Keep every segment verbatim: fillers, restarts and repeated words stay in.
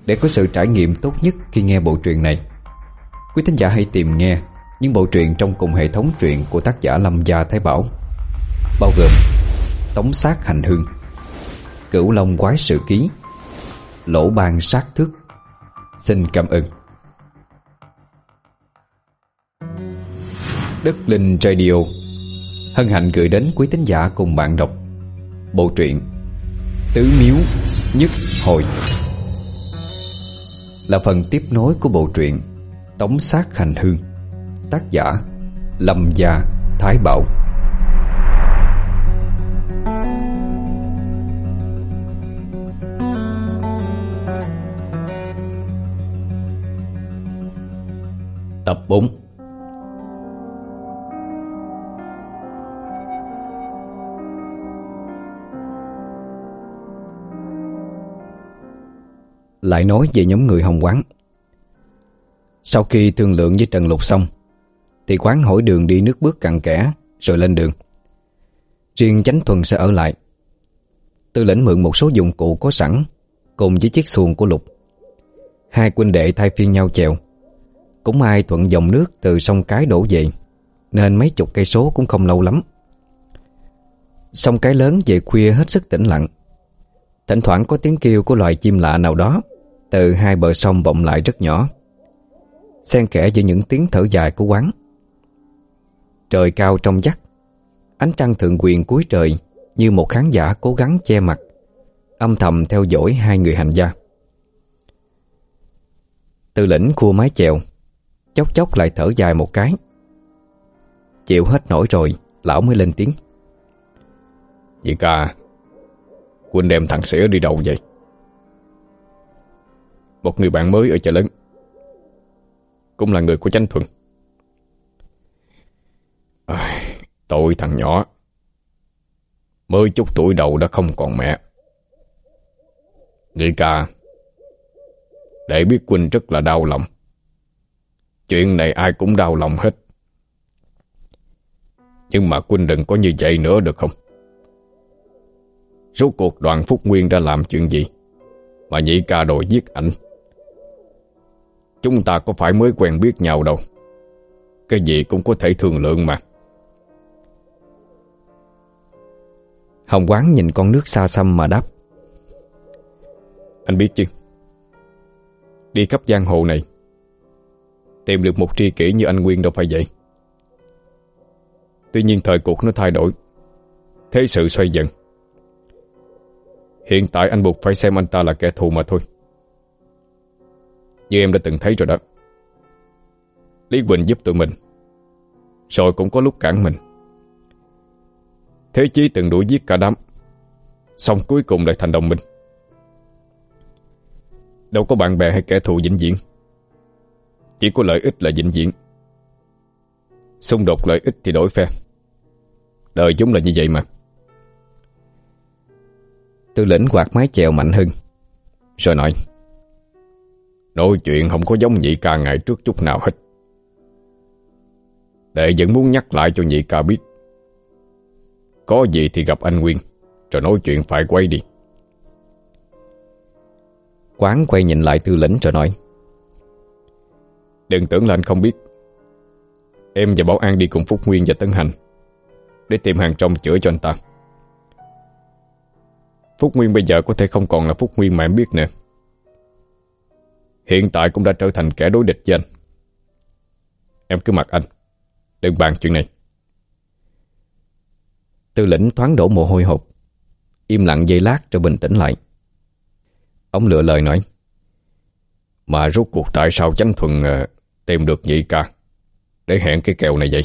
Để có sự trải nghiệm tốt nhất khi nghe bộ truyện này, quý thính giả hãy tìm nghe những bộ truyện trong cùng hệ thống truyện của tác giả Lâm Gia Thái Bảo, bao gồm Tống Sát Hành Hương, Cửu Long Quái Sự Ký, Lỗ Ban Sát Thức. Xin cảm ơn. Đất Linh Radio hân hạnh gửi đến quý thính giả cùng bạn đọc bộ truyện Tứ Miếu Nhất Hồi, là phần tiếp nối của bộ truyện Tống Sát Hành Hương, tác giả Lâm Gia Thái Bảo. Tập bốn. Lại nói về nhóm người Hồng Quán. Sau khi thương lượng với Trần Lục xong thì Quán hỏi đường đi nước bước cặn kẽ rồi lên đường. Riêng Chánh Thuần sẽ ở lại. Tư lĩnh mượn một số dụng cụ có sẵn cùng với chiếc xuồng của Lục. Hai huynh đệ thay phiên nhau chèo. Cũng ai thuận dòng nước từ sông Cái đổ về, nên mấy chục cây số cũng không lâu lắm. Sông Cái lớn về khuya hết sức tĩnh lặng. Thỉnh thoảng có tiếng kêu của loài chim lạ nào đó từ hai bờ sông vọng lại rất nhỏ, xen kẽ với những tiếng thở dài của Quán. Trời cao trong vắt, ánh trăng thượng quyền cuối trời như một khán giả cố gắng che mặt, âm thầm theo dõi hai người hành gia. Tư lĩnh khua mái chèo, chốc chốc lại thở dài một cái. Chịu hết nổi rồi, lão mới lên tiếng. Nhị ca, huynh đem thằng Xỉa đi đâu vậy? Một người bạn mới ở chợ lớn, cũng là người của Chánh Thuần. À, tội thằng nhỏ, mới chút tuổi đầu đã không còn mẹ. Nhị ca, để biết huynh rất là đau lòng. Chuyện này ai cũng đau lòng hết. Nhưng mà huynh đừng có như vậy nữa được không? Rốt cuộc Đoàn Phúc Nguyên đã làm chuyện gì mà nhị ca đòi giết ảnh? Chúng ta có phải mới quen biết nhau đâu. Cái gì cũng có thể thương lượng mà. Hồng Quán nhìn con nước xa xăm mà đáp. Anh biết chứ, đi khắp giang hồ này tìm được một tri kỷ như anh Nguyên đâu phải vậy. Tuy nhiên thời cuộc nó thay đổi, thế sự xoay dần. Hiện tại anh buộc phải xem anh ta là kẻ thù mà thôi. Như em đã từng thấy rồi đó, Lý Quỳnh giúp tụi mình, rồi cũng có lúc cản mình. Thế Chí từng đuổi giết cả đám, xong cuối cùng lại thành đồng minh. Đâu có bạn bè hay kẻ thù vĩnh viễn, chỉ có lợi ích là vĩnh viễn. Xung đột lợi ích thì đổi phe. Đời chúng là như vậy mà. Tư lĩnh quạt mái chèo mạnh hơn rồi nói. Nói chuyện không có giống nhị ca ngày trước chút nào hết. Đệ vẫn muốn nhắc lại cho nhị ca biết, có gì thì gặp anh Nguyên, rồi nói chuyện phải quay đi. Quán quay nhìn lại Tư lĩnh rồi nói. Đừng tưởng là anh không biết. Em và Bảo An đi cùng Phúc Nguyên và Tấn Hành để tìm hàng trong chữa cho anh ta. Phúc Nguyên bây giờ có thể không còn là Phúc Nguyên mà em biết nè. Hiện tại cũng đã trở thành kẻ đối địch với anh. Em cứ mặc anh, đừng bàn chuyện này. Tư lĩnh thoáng đổ mồ hôi hột, im lặng giây lát rồi bình tĩnh lại. Ông lựa lời nói. Mà rốt cuộc tại sao Chánh Thuần uh, tìm được nhị ca để hẹn cái kèo này vậy?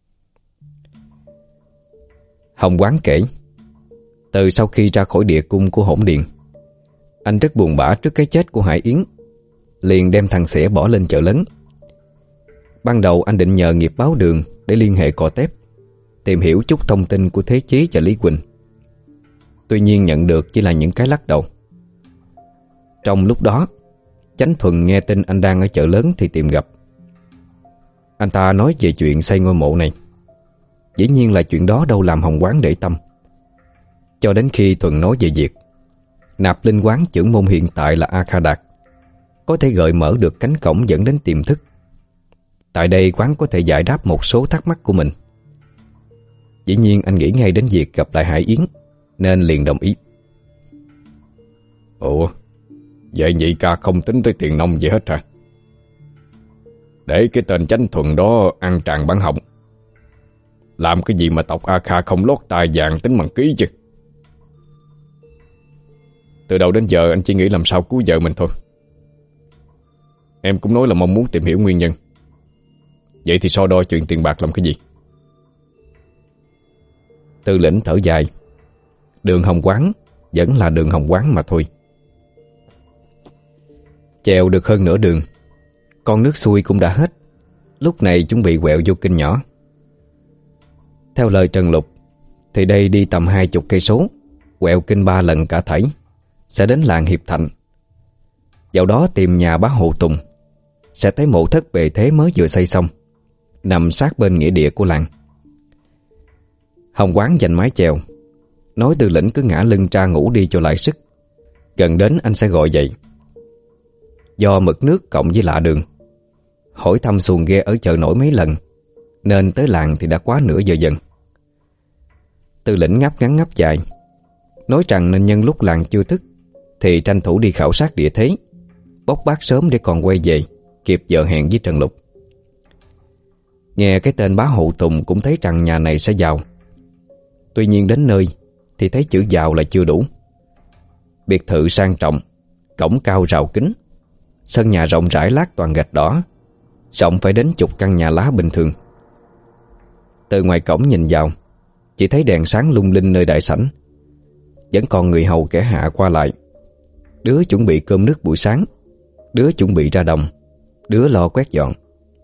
Hồng Quán kể. Từ sau khi ra khỏi địa cung của Hỗn Điện, anh rất buồn bã trước cái chết của Hải Yến, liền đem thằng Xỉa bỏ lên chợ lớn. Ban đầu anh định nhờ nghiệp báo đường để liên hệ cò tép, tìm hiểu chút thông tin của Thế Chí và Lý Quỳnh. Tuy nhiên nhận được chỉ là những cái lắc đầu. Trong lúc đó, Chánh Thuần nghe tin anh đang ở chợ lớn thì tìm gặp. Anh ta nói về chuyện xây ngôi mộ này. Dĩ nhiên là chuyện đó đâu làm Hồng Quán để tâm. Cho đến khi Thuần nói về việc nạp linh quán trưởng môn hiện tại là A Kha Đạt, có thể gợi mở được cánh cổng dẫn đến tiềm thức. Tại đây quán có thể giải đáp một số thắc mắc của mình. Dĩ nhiên anh nghĩ ngay đến việc gặp lại Hải Yến, nên liền đồng ý. Ủa, vậy nhị ca không tính tới tiền nông gì hết hả? Để cái tên Chánh Thuần đó ăn tràng bán họng, làm cái gì mà tộc A Kha không lót tai vàng tính bằng ký chứ? Từ đầu đến giờ anh chỉ nghĩ làm sao cứu vợ mình thôi. Em cũng nói là mong muốn tìm hiểu nguyên nhân. Vậy thì so đo chuyện tiền bạc làm cái gì? Tư Lĩnh thở dài. Đường hồng quán vẫn là đường hồng quán mà thôi. Chèo được hơn nửa đường, con nước xuôi cũng đã hết. Lúc này chuẩn bị quẹo vô kênh nhỏ. Theo lời Trần Lục thì đây đi tầm hai chục cây số, quẹo kênh ba lần cả thảy sẽ đến làng Hiệp Thạnh. Dạo đó tìm nhà bá Hộ Tùng, sẽ thấy mộ thất bề thế mới vừa xây xong, nằm sát bên nghĩa địa của làng. Hồng quán giành mái chèo, nói Tư Lĩnh cứ ngã lưng ra ngủ đi cho lại sức. Gần đến anh sẽ gọi dậy. Do mực nước cộng với lạ đường, hỏi thăm xuồng ghe ở chợ nổi mấy lần, nên tới làng thì đã quá nửa giờ dần. Tư Lĩnh ngáp ngắn ngáp dài, nói rằng nên nhân lúc làng chưa thức thì tranh thủ đi khảo sát địa thế, bốc bác sớm để còn quay về kịp giờ hẹn với Trần Lục. Nghe cái tên bá Hộ Tùng cũng thấy rằng nhà này sẽ giàu. Tuy nhiên đến nơi thì thấy chữ giàu là chưa đủ. Biệt thự sang trọng, cổng cao rào kính, sân nhà rộng rãi lát toàn gạch đỏ, rộng phải đến chục căn nhà lá bình thường. Từ ngoài cổng nhìn vào, chỉ thấy đèn sáng lung linh nơi đại sảnh. Vẫn còn người hầu kẻ hạ qua lại. Đứa chuẩn bị cơm nước buổi sáng, đứa chuẩn bị ra đồng, đứa lo quét dọn.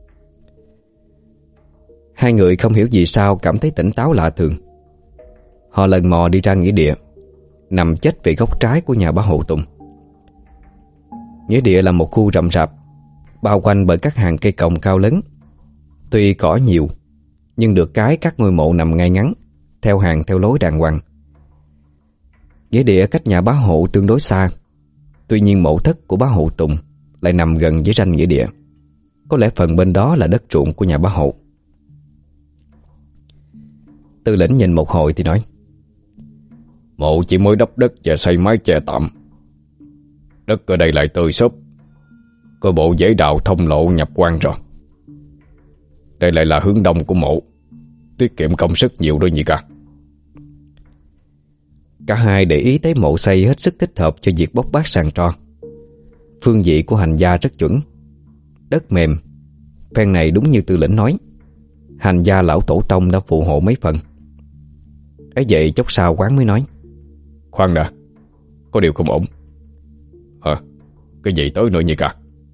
Hai người không hiểu vì sao cảm thấy tỉnh táo lạ thường. Họ lần mò đi ra nghĩa địa, nằm chết về góc trái của nhà bá Hộ Tùng. Nghĩa địa là một khu rậm rạp, bao quanh bởi các hàng cây cồng cao lớn. Tuy cỏ nhiều, nhưng được cái các ngôi mộ nằm ngay ngắn, theo hàng theo lối đàng hoàng. Nghĩa địa cách nhà bá Hộ tương đối xa. Tuy nhiên mộ thất của bá Hộ Tùng lại nằm gần với ranh nghĩa địa. Có lẽ phần bên đó là đất ruộng của nhà bá Hộ. Tư Lĩnh nhìn một hồi thì nói: Mộ chỉ mới đắp đất và xây mái che tạm. Đất ở đây lại tươi xốp, có bộ dễ đào thông lộ nhập quan rồi. Đây lại là hướng đông của mộ, tiết kiệm công sức nhiều đôi nhỉ cả. Cả hai để ý thấy mộ xây hết sức thích hợp cho việc bốc bác sàn tro. Phương vị của hành gia rất chuẩn, đất mềm. Phen này đúng như Tư Lĩnh nói, hành gia lão tổ tông đã phù hộ mấy phần. Ấy vậy chốc sau quán mới nói: Khoan đã, có điều không ổn. Hả? Cái gì tới nữa nhỉ cả?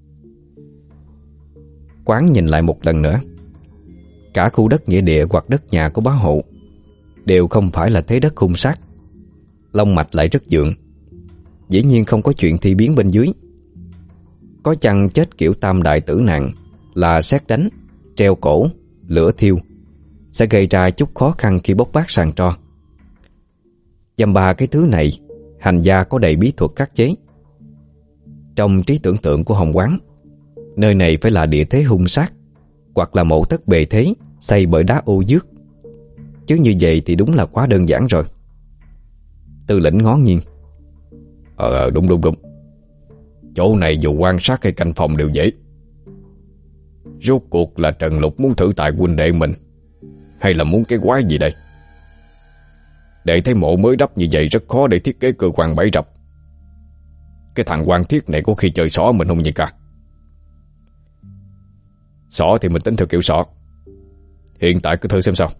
Quán nhìn lại một lần nữa. Cả khu đất nghĩa địa hoặc đất nhà của bá Hộ đều không phải là thế đất hung sát, long mạch lại rất vượng. Dĩ nhiên không có chuyện thi biến bên dưới. Có chăng chết kiểu tam đại tử nạn là sét đánh, treo cổ, lửa thiêu sẽ gây ra chút khó khăn khi bốc bác sàn tro. Dăm ba cái thứ này hành gia có đầy bí thuật khắc chế. Trong trí tưởng tượng của Hồng quán, nơi này phải là địa thế hung sát, hoặc là mộ thất bề thế xây bởi đá ô dước. Chứ như vậy thì đúng là quá đơn giản rồi. Tư Lĩnh ngó nghiêng: Ờ đúng đúng đúng. Chỗ này dù quan sát hay canh phòng đều dễ. Rốt cuộc là Trần Lục muốn thử tài huynh đệ mình, hay là muốn cái quái gì đây? Để thấy mộ mới đắp như vậy rất khó để thiết kế cơ quan bẫy rập. Cái thằng quan thiết này có khi chơi xỏ mình không gì cả. Xỏ thì mình tính theo kiểu xỏ. Hiện tại cứ thử xem sao.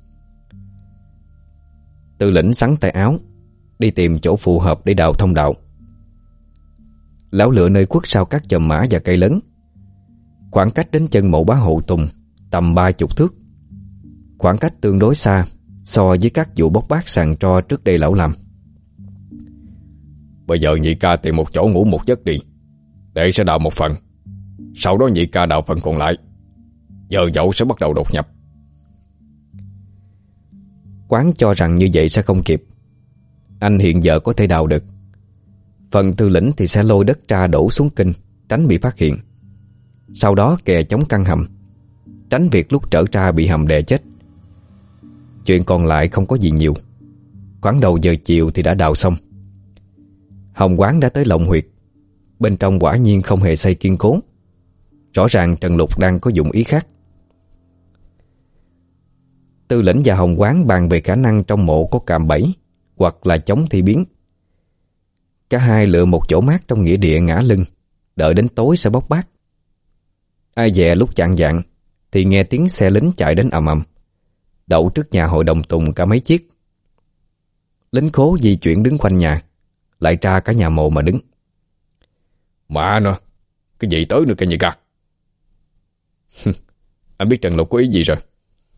Tư Lĩnh xắn tay áo, đi tìm chỗ phù hợp để đào thông đạo. Lão lựa nơi khuất sau các chòm mã và cây lớn. Khoảng cách đến chân mộ bá Hộ Tùng tầm ba chục thước. Khoảng cách tương đối xa so với các vụ bốc bác sàn tro trước đây lão làm. Bây giờ nhị ca tìm một chỗ ngủ một giấc đi, để sẽ đào một phần. Sau đó nhị ca đào phần còn lại. Giờ dậu sẽ bắt đầu đột nhập. Quán cho rằng như vậy sẽ không kịp. Anh hiện giờ có thể đào được. Phần Tư Lĩnh thì sẽ lôi đất ra đổ xuống kinh, tránh bị phát hiện. Sau đó kè chống căn hầm, tránh việc lúc trở ra bị hầm đè chết. Chuyện còn lại không có gì nhiều. Khoảng đầu giờ chiều thì đã đào xong. Hồng Quán đã tới lòng huyệt. Bên trong quả nhiên không hề xây kiên cố. Rõ ràng Trần Lục đang có dụng ý khác. Tư lĩnh và Hồng Quán bàn về khả năng trong mộ có cạm bẫy hoặc là chống thi biến. Cả hai lựa một chỗ mát trong nghĩa địa ngã lưng, đợi đến tối sẽ bóc bát. Ai dè lúc chạng vạng thì nghe tiếng xe lính chạy đến ầm ầm, đậu trước nhà hội đồng Tùng cả mấy chiếc. Lính khố di chuyển đứng quanh nhà, lại ra cả nhà mộ mà đứng. Mà nó, cái gì tới nữa kìa nhỉ ca? Anh biết Trần Lục có ý gì rồi?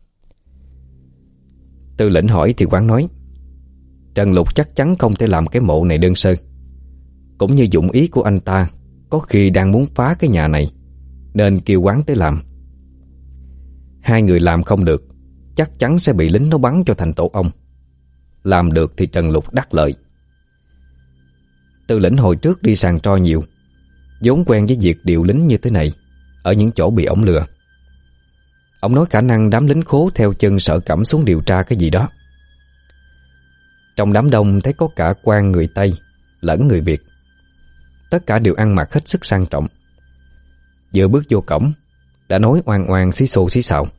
Tư lĩnh hỏi thì Quán nói Trần Lục chắc chắn không thể làm cái mộ này đơn sơ. Cũng như dụng ý của anh ta có khi đang muốn phá cái nhà này, nên kêu Quán tới làm. Hai người làm không được, chắc chắn sẽ bị lính nó bắn cho thành tổ ong. Làm được thì Trần Lục đắc lợi. Tư lĩnh hồi trước đi sàn tro nhiều, vốn quen với việc điều lính như thế này ở những chỗ bị ổng lừa. Ông nói khả năng đám lính khố theo chân Sở Cẩm xuống điều tra cái gì đó. Trong đám đông thấy có cả quan người Tây lẫn người Việt. Tất cả đều ăn mặc hết sức sang trọng. Vừa bước vô cổng đã nói oan oan xí xô xí xào.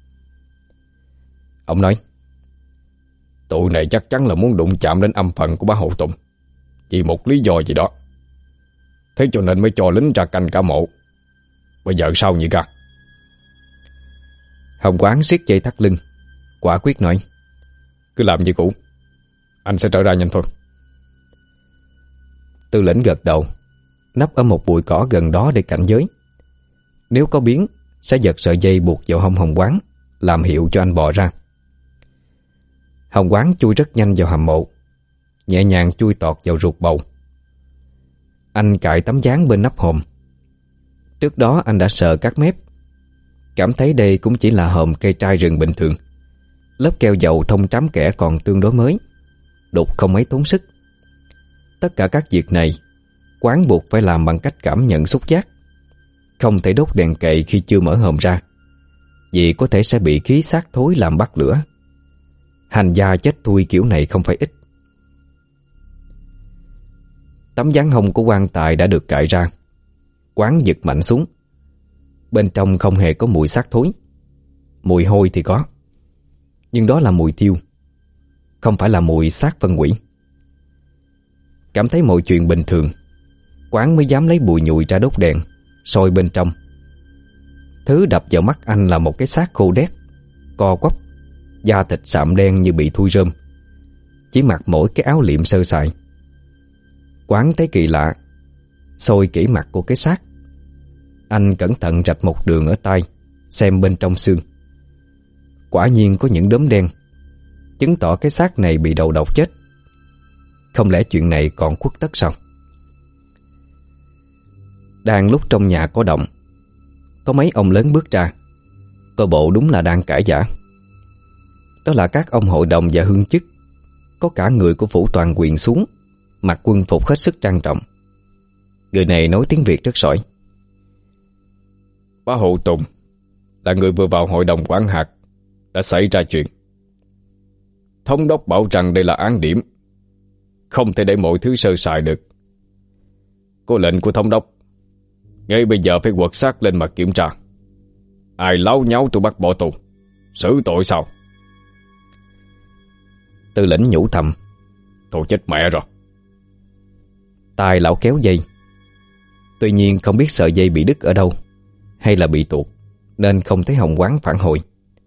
Ông nói tụi này chắc chắn là muốn đụng chạm đến âm phần của bá Hộ Tùng, vì một lý do gì đó. Thế cho nên mới cho lính ra canh cả mộ. Bây giờ sao nhỉ ca? Hồng Quán siết dây thắt lưng, quả quyết nói cứ làm như cũ, anh sẽ trở ra nhanh thôi. Tư lĩnh gật đầu, nấp ở một bụi cỏ gần đó để cảnh giới. Nếu có biến sẽ giật sợi dây buộc vào hông Hồng Quán, làm hiệu cho anh bò ra. Hồng Quán chui rất nhanh vào hầm mộ, nhẹ nhàng chui tọt vào ruột bầu. Anh cạy tấm dáng bên nắp hòm. Trước đó anh đã sờ các mép, cảm thấy đây cũng chỉ là hòm cây trai rừng bình thường. Lớp keo dầu thông trám kẽ còn tương đối mới, đục không mấy tốn sức. Tất cả các việc này Quán buộc phải làm bằng cách cảm nhận xúc giác. Không thể đốt đèn cậy khi chưa mở hòm ra, vì có thể sẽ bị khí xác thối làm bắt lửa. Hành gia chết thui kiểu này không phải ít. Tấm dáng hông của quan tài đã được cạy ra. Quán giật mạnh xuống. Bên trong không hề có mùi xác thối. Mùi hôi thì có, nhưng đó là mùi thiêu, không phải là mùi xác phân hủy. Cảm thấy mọi chuyện bình thường, Quán mới dám lấy bùi nhùi ra đốt đèn soi bên trong. Thứ đập vào mắt anh là một cái xác khô đét, co quắp, da thịt sạm đen như bị thui rơm, chỉ mặc mỗi cái áo liệm sơ sài. Quán thấy kỳ lạ, soi kỹ mặt của cái xác. Anh cẩn thận rạch một đường ở tay, xem bên trong xương. Quả nhiên có những đốm đen, chứng tỏ cái xác này bị đầu độc chết. Không lẽ chuyện này còn khuất tất sao? Đang lúc trong nhà có động, có mấy ông lớn bước ra, coi bộ đúng là đang cãi vã. Đó là các ông hội đồng và hương chức. Có cả người của phủ toàn quyền xuống, mặc quân phục hết sức trang trọng. Người này nói tiếng Việt rất giỏi. Bá Hộ Tùng là người vừa vào hội đồng quản hạt, đã xảy ra chuyện. Thống đốc bảo rằng đây là án điểm, không thể để mọi thứ sơ sài được. Có lệnh của thống đốc, ngay bây giờ phải quật xác lên mà kiểm tra. Ai láo nháo tôi bắt bỏ tù, xử tội sao? Tư lĩnh nhủ thầm, thôi chết mẹ rồi. Tai lão kéo dây. Tuy nhiên không biết sợi dây bị đứt ở đâu, hay là bị tuột, nên không thấy Hồng Quán phản hồi.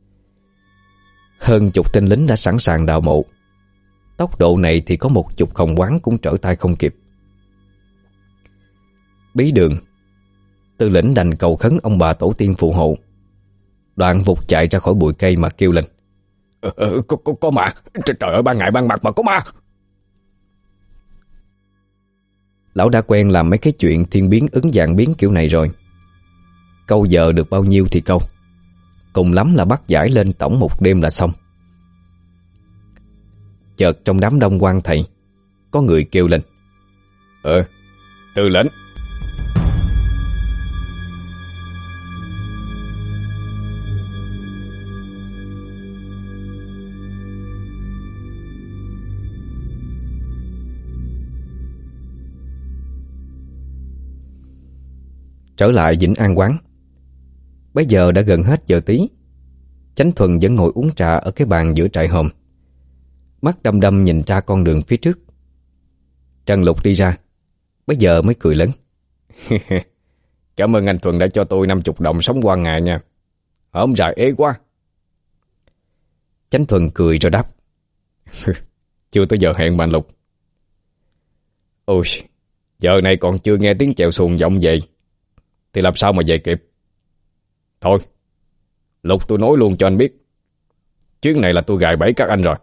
Hơn chục tên lính đã sẵn sàng đào mộ. Tốc độ này thì có một chục Hồng Quán cũng trở tay không kịp. Bí đường, Tư lĩnh đành cầu khấn ông bà tổ tiên phù hộ. Đoạn vụt chạy ra khỏi bụi cây mà kêu lên, ờ, ờ, có, có, có ma. Trời ơi, ban ngày ban mặt mà có ma. Lão đã quen làm mấy cái chuyện thiên biến ứng dạng biến kiểu này rồi. Câu giờ được bao nhiêu thì câu, cùng lắm là bắt giải lên tổng một đêm là xong. Chợt trong đám đông quan thầy, có người kêu lên, Ờ, Tư lĩnh. Trở lại Vĩnh An quán. Bây giờ đã gần hết giờ tí. Chánh Thuần vẫn ngồi uống trà ở cái bàn giữa trại hòm, mắt đăm đăm nhìn ra con đường phía trước. Trần Lục đi ra, bây giờ mới cười lớn. Cảm ơn anh Thuần đã cho tôi năm mươi đồng sống qua ngày nha. Hôm dài ế quá. Chánh Thuần cười rồi đáp. Chưa tới giờ hẹn mà anh Lục. Ôi, giờ này còn chưa nghe tiếng chèo xuồng vọng về thì làm sao mà về kịp. Thôi, Lục tôi nói luôn cho anh biết, chuyến này là tôi gài bẫy các anh rồi.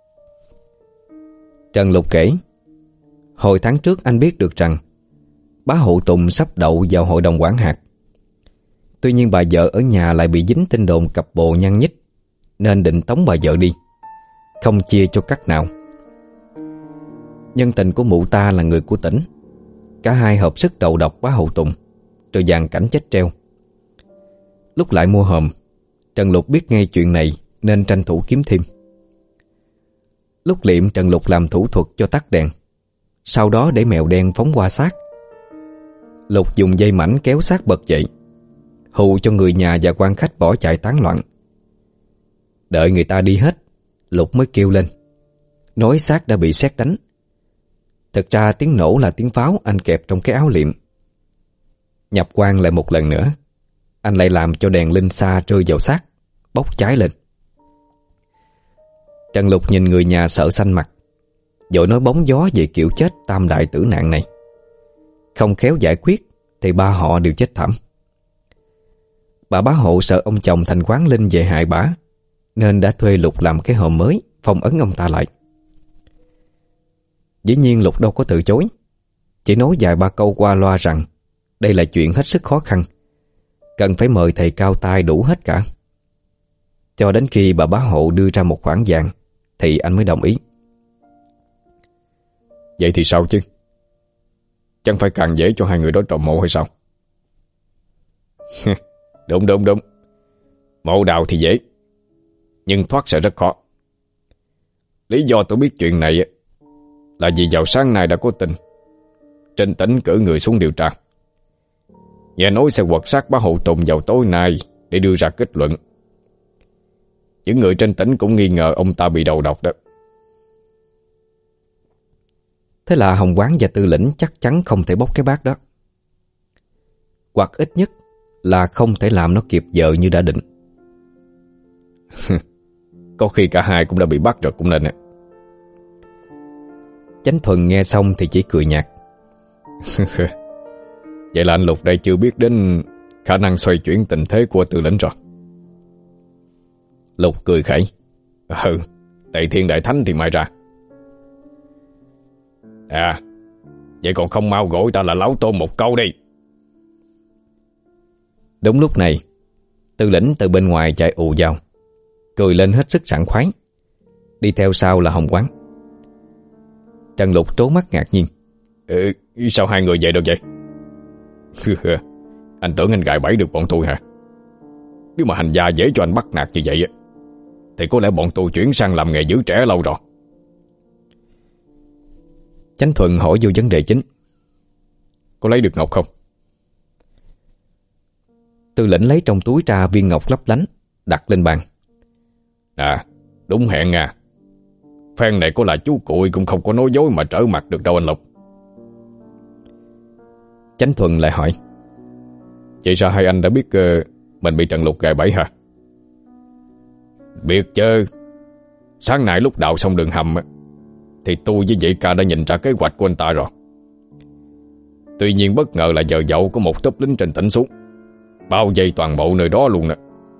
Trần Lục kể, hồi tháng trước anh biết được rằng bá Hộ Tùng sắp đậu vào hội đồng quản hạt. Tuy nhiên bà vợ ở nhà lại bị dính tin đồn cặp bồ nhăn nhít, nên định tống bà vợ đi, không chia cho cắt nào. Nhân tình của mụ ta là người của tỉnh, cả hai hợp sức đầu độc bá Hộ Tùng, rồi dàn cảnh chết treo. Lúc lại mua hòm, Trần Lục biết ngay chuyện này nên tranh thủ kiếm thêm. Lúc liệm, Trần Lục làm thủ thuật cho tắt đèn, sau đó để mèo đen phóng qua xác. Lục dùng dây mảnh kéo xác bật dậy, hù cho người nhà và quan khách bỏ chạy tán loạn. Đợi người ta đi hết, Lục mới kêu lên, nói xác đã bị sét đánh. Thực ra tiếng nổ là tiếng pháo anh kẹp trong cái áo liệm. Nhập quan lại một lần nữa, anh lại làm cho đèn linh xa rơi vào xác, bốc cháy lên. Trần Lục nhìn người nhà sợ xanh mặt, vội nói bóng gió về kiểu chết tam đại tử nạn này. Không khéo giải quyết thì ba họ đều chết thảm. Bà bá Hộ sợ ông chồng thành quán linh về hại bả, nên đã thuê Lục làm cái hòm mới, phong ấn ông ta lại. Dĩ nhiên Lục đâu có từ chối, chỉ nói vài ba câu qua loa rằng đây là chuyện hết sức khó khăn, cần phải mời thầy cao tay đủ hết cả. Cho đến khi bà bá Hộ đưa ra một khoản vàng thì anh mới đồng ý. Vậy thì sao chứ? Chẳng phải càng dễ cho hai người đó trộm mộ hay sao? Đúng đúng đúng. Mộ đào thì dễ, nhưng thoát sẽ rất khó. Lý do tôi biết chuyện này là vì vào sáng nay đã có tin trên tỉnh cử người xuống điều tra, nghe nói sẽ quật xác bá Hộ Tùng vào tối nay để đưa ra kết luận. Những người trên tỉnh cũng nghi ngờ ông ta bị đầu độc đó. Thế là Hồng Quán và Tư Lĩnh chắc chắn không thể bốc cái bát đó, hoặc ít nhất là không thể làm nó kịp giờ như đã định. Có khi cả hai cũng đã bị bắt rồi cũng nên. Chánh Thuần nghe xong thì chỉ cười nhạt. Vậy là anh Lục đây chưa biết đến khả năng xoay chuyển tình thế của Tư Lĩnh rồi. Lục cười khẩy. Ừ, Tây Thiên Đại Thánh thì mai ra. À, vậy còn không mau gọi ta là Lão Tôn một câu đi. Đúng lúc này, Tư Lĩnh từ bên ngoài chạy ù vào, cười lên hết sức sảng khoái. Đi theo sau là Hồng Quán. Trần Lục trố mắt ngạc nhiên. Ừ, sao hai người vậy được vậy? Anh tưởng anh gài bẫy được bọn tôi hả? Nếu mà hành gia dễ cho anh bắt nạt như vậy thì có lẽ bọn tôi chuyển sang làm nghề giữ trẻ lâu rồi. Chánh Thuần hỏi vô vấn đề chính. Có lấy được ngọc không? Tư Lĩnh lấy trong túi ra viên ngọc lấp lánh, đặt lên bàn. À, đúng hẹn à. Phen này có là chú Cụi cũng không có nói dối mà trở mặt được đâu anh Lục. Chánh Thuần lại hỏi. Vậy sao hai anh đã biết uh, mình bị Trần Lục gài bẫy hả? Biết chứ. Sáng nay lúc đào xong đường hầm thì tôi với Vậy Ca đã nhìn ra kế hoạch của anh ta rồi. Tuy nhiên bất ngờ là giờ dậu có một tốp lính trên tỉnh xuống, bao vây toàn bộ nơi đó luôn nè.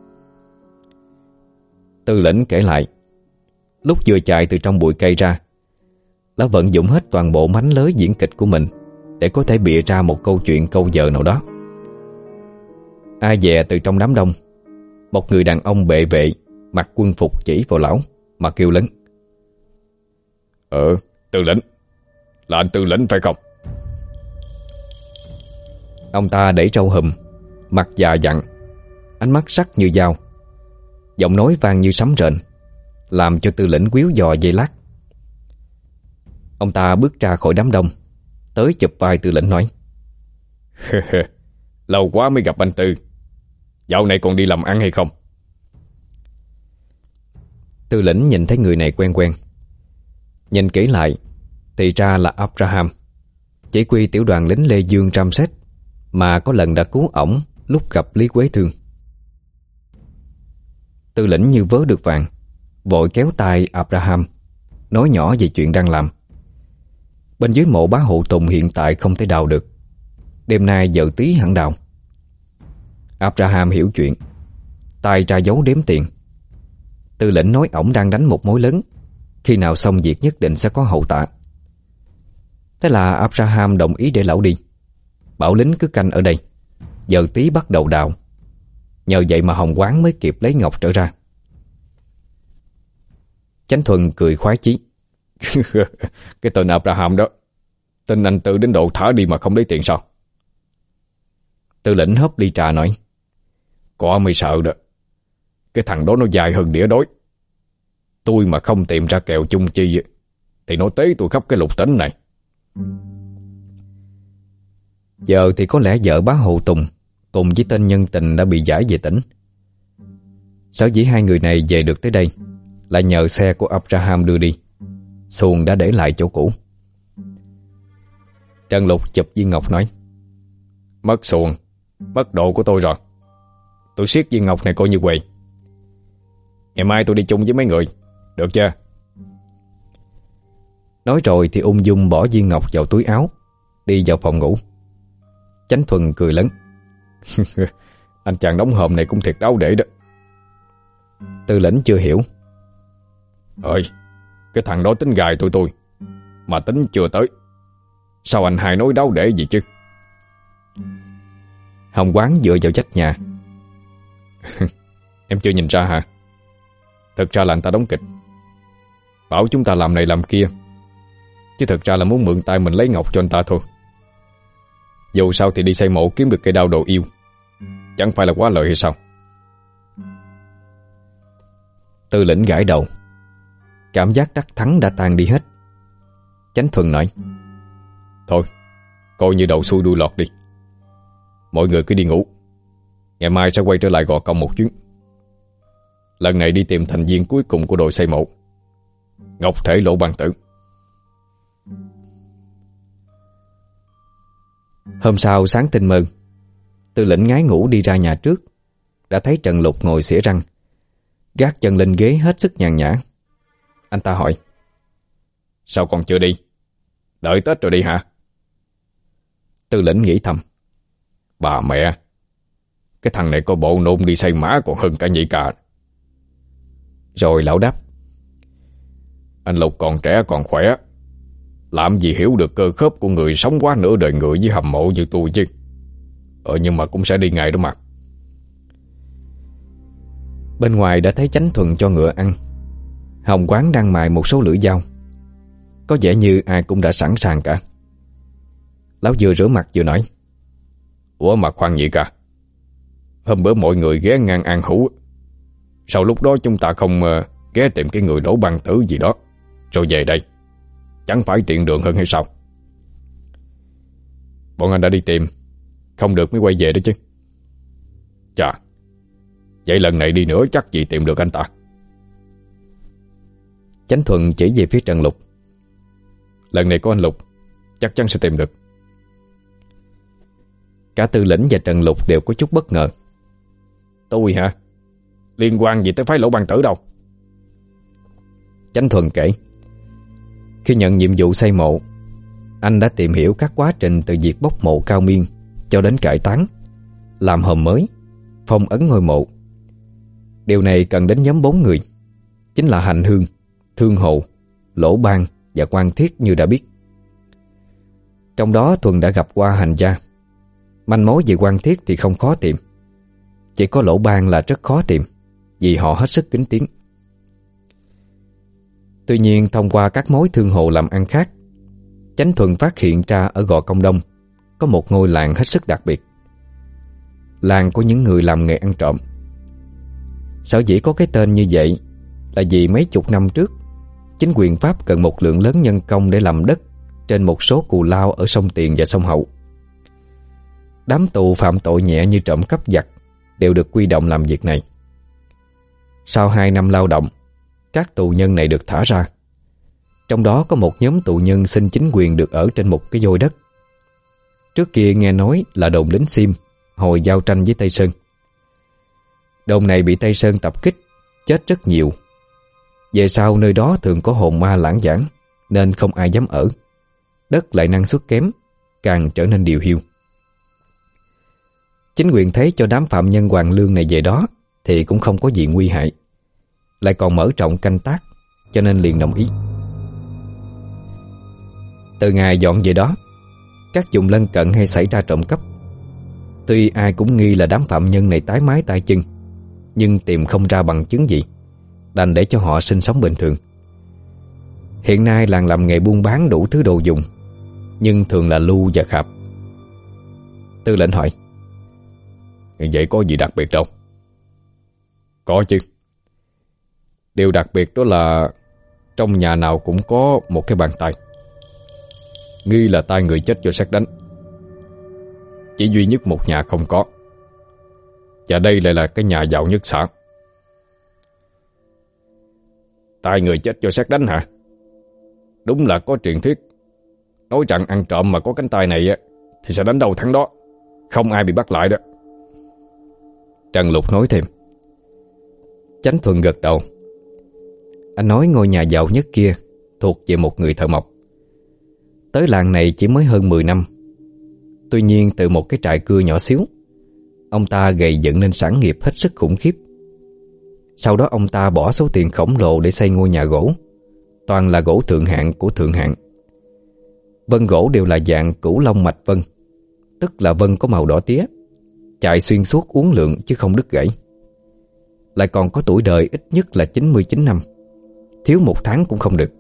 Tư Lĩnh kể lại, lúc vừa chạy từ trong bụi cây ra, lão vận dụng hết toàn bộ mánh lới diễn kịch của mình để có thể bịa ra một câu chuyện câu vợ nào đó. Ai dè từ trong đám đông, một người đàn ông bệ vệ mặc quân phục chỉ vào lão mà kêu lớn. Ờ, Tư Lĩnh, là anh Tư Lĩnh phải không? Ông ta đẩy râu hùm, mặt già dặn, ánh mắt sắc như dao, giọng nói vang như sấm rền, làm cho Tư Lĩnh quýu dò giây lát. Ông ta bước ra khỏi đám đông, tới chụp vai Tư Lĩnh nói. Lâu quá mới gặp anh Tư. Dạo này còn đi làm ăn hay không? Tư lĩnh nhìn thấy người này quen quen. Nhìn kỹ lại thì ra là Abraham, chỉ huy tiểu đoàn lính Lê Dương Ramset mà có lần đã cứu ổng lúc gặp Lý Quế Thương. Tư lĩnh như vớ được vàng, vội kéo tay Abraham, nói nhỏ về chuyện đang làm. Bên dưới mộ bá hộ Tùng hiện tại không thể đào được, đêm nay giờ tí hẳn đào. Abraham hiểu chuyện, tay ra dấu đếm tiền. Tư lĩnh nói ổng đang đánh một mối lớn, khi nào xong việc nhất định sẽ có hậu tạ. Thế là Abraham đồng ý để lão đi, bảo lính cứ canh ở đây, giờ tí bắt đầu đào. Nhờ vậy mà Hồng Quán mới kịp lấy ngọc trở ra. Chánh Thuần cười khoái chí. Cái tên Abraham đó, tên anh Tư đến độ thả đi mà không lấy tiền sao? Tư lĩnh hớp ly trà nói: Có mới sợ đó. Cái thằng đó nó dài hơn đĩa đói. Tôi mà không tìm ra kèo chung chi thì nó tế tôi khắp cái lục tỉnh này. Giờ thì có lẽ vợ bá hộ Tùng cùng với tên nhân tình đã bị giải về tỉnh. Sở dĩ hai người này về được tới đây là nhờ xe của Abraham đưa đi. Xuồng đã để lại chỗ cũ. Trần Lục chụp viên ngọc nói: Mất xuồng, mất độ của tôi rồi. Tôi siết viên ngọc này coi như quầy. Ngày mai tôi đi chung với mấy người, được chưa? Nói rồi thì ung dung bỏ viên ngọc vào túi áo, đi vào phòng ngủ. Chánh Thuần cười lớn: Anh chàng đóng hòm này cũng thiệt đáo để đó. Tư lĩnh chưa hiểu: Ơi, cái thằng đó tính gài tụi tôi, mà tính chưa tới. Sao anh hai nói đáo để gì chứ? Hồng Quán dựa vào vách nhà: Em chưa nhìn ra hả? Thực ra là anh ta đóng kịch, bảo chúng ta làm này làm kia, chứ thực ra là muốn mượn tay mình lấy ngọc cho anh ta thôi. Dù sao thì đi xây mộ kiếm được cây đao đồ yêu, chẳng phải là quá lợi hay sao? Tư lĩnh gãi đầu, cảm giác đắc thắng đã tan đi hết. Chánh Thuần nói: Thôi, coi như đầu xuôi đuôi lọt đi. Mọi người cứ đi ngủ, ngày mai sẽ quay trở lại Gò Công một chuyến. Lần này đi tìm thành viên cuối cùng của đội xây mộ, Ngọc Thể Lỗ Ban Tử. Hôm sau sáng tinh mơ, Tư lĩnh ngái ngủ đi ra nhà trước, đã thấy Trần Lục ngồi xỉa răng, gác chân lên ghế hết sức nhàn nhã. Anh ta hỏi: Sao còn chưa đi? Đợi Tết rồi đi hả? Tư lĩnh nghĩ thầm: Bà mẹ, cái thằng này có bộ nôn đi xây mã còn hơn cả nhị ca. Rồi lão đáp: Anh Lục còn trẻ còn khỏe, làm gì hiểu được cơ khớp của người sống quá nửa đời người với hầm mộ như tôi chứ. Ờ nhưng mà cũng sẽ đi ngày đó mà. Bên ngoài đã thấy Chánh Thuần cho ngựa ăn. Hồng Quán đang mài một số lưỡi dao. Có vẻ như ai cũng đã sẵn sàng cả. Lão vừa rửa mặt vừa nói: Ủa mà khoan nhị ca, hôm bữa mọi người ghé ngang ăn hủ, sau lúc đó chúng ta không uh, ghé tìm cái người Lỗ Ban Tử gì đó rồi về đây, chẳng phải tiện đường hơn hay sao? Bọn anh đã đi tìm, không được mới quay về đó chứ. Chà, vậy lần này đi nữa chắc gì tìm được anh ta. Chánh Thuần chỉ về phía Trần Lục: Lần này có anh Lục, chắc chắn sẽ tìm được. Cả Tư lĩnh và Trần Lục đều có chút bất ngờ. Tôi hả? Liên quan gì tới phái Lỗ Ban Tử đâu? Chánh Thuần kể: Khi nhận nhiệm vụ xây mộ, anh đã tìm hiểu các quá trình từ việc bốc mộ cao miên cho đến cải táng, làm hòm mới, phong ấn ngôi mộ. Điều này cần đến nhóm bốn người, chính là Hành Hương, Thương Hồ, Lỗ Ban và Quan Thiết như đã biết. Trong đó Thuần đã gặp qua Hành Gia. Manh mối về Quan Thiết thì không khó tìm, chỉ có Lỗ Ban là rất khó tìm, vì họ hết sức kín tiếng. Tuy nhiên thông qua các mối thương hồ làm ăn khác, Chánh Thuần phát hiện ra ở Gò Công Đông có một ngôi làng hết sức đặc biệt. Làng của những người làm nghề ăn trộm. Sở dĩ có cái tên như vậy là vì mấy chục năm trước, chính quyền Pháp cần một lượng lớn nhân công để làm đất trên một số cù lao ở sông Tiền và sông Hậu. Đám tù phạm tội nhẹ như trộm cắp giặc đều được quy động làm việc này. Sau hai năm lao động, các tù nhân này được thả ra. Trong đó có một nhóm tù nhân xin chính quyền được ở trên một cái vôi đất. Trước kia nghe nói là đồn lính Sim hồi giao tranh với Tây Sơn. Đồn này bị Tây Sơn tập kích, chết rất nhiều. Về sau nơi đó thường có hồn ma lãng vãng nên không ai dám ở. Đất lại năng suất kém, càng trở nên điều hiu. Chính quyền thấy cho đám phạm nhân hoàn lương này về đó thì cũng không có gì nguy hại, lại còn mở rộng canh tác, cho nên liền đồng ý. Từ ngày dọn về đó, các vùng lân cận hay xảy ra trộm cắp. Tuy ai cũng nghi là đám phạm nhân này tái mái tay chân, nhưng tìm không ra bằng chứng gì, đành để cho họ sinh sống bình thường. Hiện nay làng làm nghề buôn bán đủ thứ đồ dùng, nhưng thường là lưu và khạp. Tư lệnh hỏi: Vậy có gì đặc biệt đâu? Có chứ. Điều đặc biệt đó là trong nhà nào cũng có một cái bàn tay, nghi là tay người chết do sét đánh. Chỉ duy nhất một nhà không có, và đây lại là cái nhà giàu nhất xã. Tay người chết do sét đánh hả? Đúng là có truyền thuyết nói rằng ăn trộm mà có cánh tay này thì sẽ đánh đầu thắng đó, không ai bị bắt lại đó. Trần Lục nói thêm. Chánh Thuần gật đầu. Anh nói ngôi nhà giàu nhất kia thuộc về một người thợ mộc. Tới làng này chỉ mới hơn mười năm. Tuy nhiên từ một cái trại cưa nhỏ xíu, ông ta gầy dựng nên sản nghiệp hết sức khủng khiếp. Sau đó ông ta bỏ số tiền khổng lồ để xây ngôi nhà gỗ, toàn là gỗ thượng hạng của thượng hạng. Vân gỗ đều là dạng cửu long mạch vân, tức là vân có màu đỏ tía, chạy xuyên suốt uốn lượn chứ không đứt gãy. Lại còn có tuổi đời ít nhất là chín mươi chín năm, thiếu một tháng cũng không được.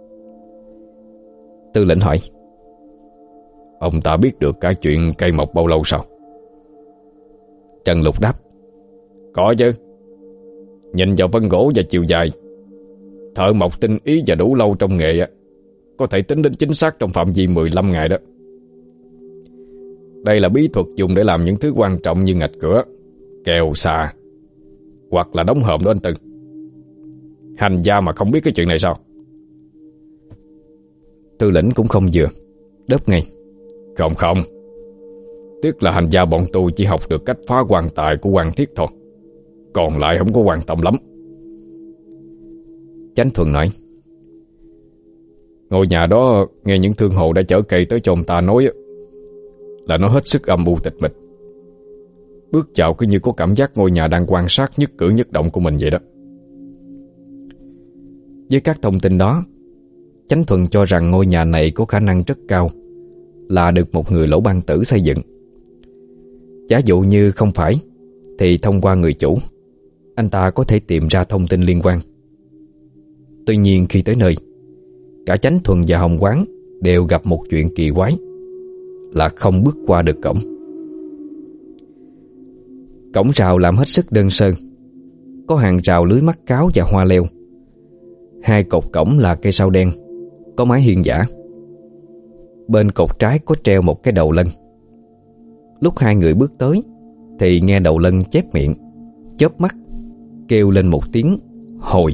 Tư lệnh hỏi: Ông ta biết được cả chuyện cây mọc bao lâu sao? Trần Lục đáp: Có chứ. Nhìn vào vân gỗ và chiều dài, thợ mộc tinh ý và đủ lâu trong nghề có thể tính đến chính xác trong phạm vi mười lăm ngày đó. Đây là bí thuật dùng để làm những thứ quan trọng như ngạch cửa, kèo xà, hoặc là đóng hòm đó anh Tư. Hành gia mà không biết cái chuyện này sao? Tư lĩnh cũng không vừa, đớp ngay: Không không, tiếc là hành gia bọn tôi chỉ học được cách phá quan tài của quan thiết thôi, còn lại không có quan tâm lắm. Chánh Thuần nói: Ngôi nhà đó nghe những thương hộ đã chở cây tới cho ông ta nói là nó hết sức âm u tịch mịch. Bước vào cứ như có cảm giác ngôi nhà đang quan sát nhất cử nhất động của mình vậy đó. Với các thông tin đó, Chánh Thuần cho rằng ngôi nhà này có khả năng rất cao là được một người lỗ ban tử xây dựng. Giả dụ như không phải, thì thông qua người chủ, anh ta có thể tìm ra thông tin liên quan. Tuy nhiên khi tới nơi, cả Chánh Thuần và Hồng Quán đều gặp một chuyện kỳ quái, là không bước qua được cổng. Cổng rào làm hết sức đơn sơ, có hàng rào lưới mắc cáo và hoa leo. Hai cột cổng là cây sao đen, có mái hiên giả. Bên cột trái có treo một cái đầu lân. Lúc hai người bước tới thì nghe đầu lân chép miệng, chớp mắt, kêu lên một tiếng hồi.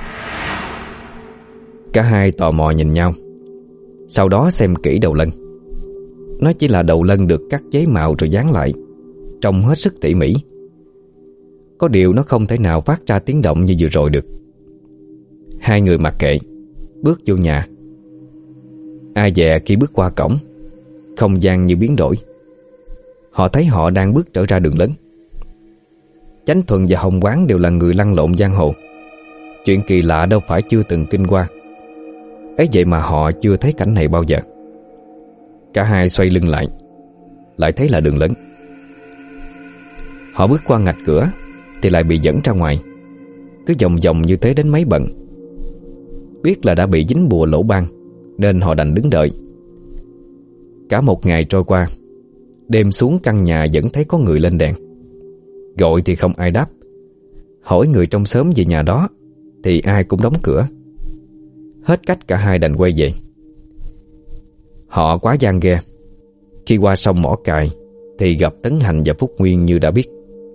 Cả hai tò mò nhìn nhau, sau đó xem kỹ đầu lân. Nó chỉ là đầu lân được cắt giấy màu rồi dán lại, trông hết sức tỉ mỉ. Có điều nó không thể nào phát ra tiếng động như vừa rồi được. Hai người mặc kệ, bước vô nhà. Ai dè khi bước qua cổng, không gian như biến đổi. Họ thấy họ đang bước trở ra đường lớn. Chánh Thuần và Hồng Quán đều là người lăn lộn giang hồ, chuyện kỳ lạ đâu phải chưa từng kinh qua. Ấy vậy mà họ chưa thấy cảnh này bao giờ. Cả hai xoay lưng lại, lại thấy là đường lớn. Họ bước qua ngạch cửa thì lại bị dẫn ra ngoài, cứ vòng vòng như thế đến mấy bận. Biết là đã bị dính bùa lỗ ban nên họ đành đứng đợi. Cả một ngày trôi qua, đêm xuống căn nhà vẫn thấy có người lên đèn. Gọi thì không ai đáp, hỏi người trong xóm về nhà đó thì ai cũng đóng cửa. Hết cách cả hai đành quay về. Họ quá gian ghe, khi qua sông Mỏ Cài thì gặp Tấn Hành và Phúc Nguyên như đã biết.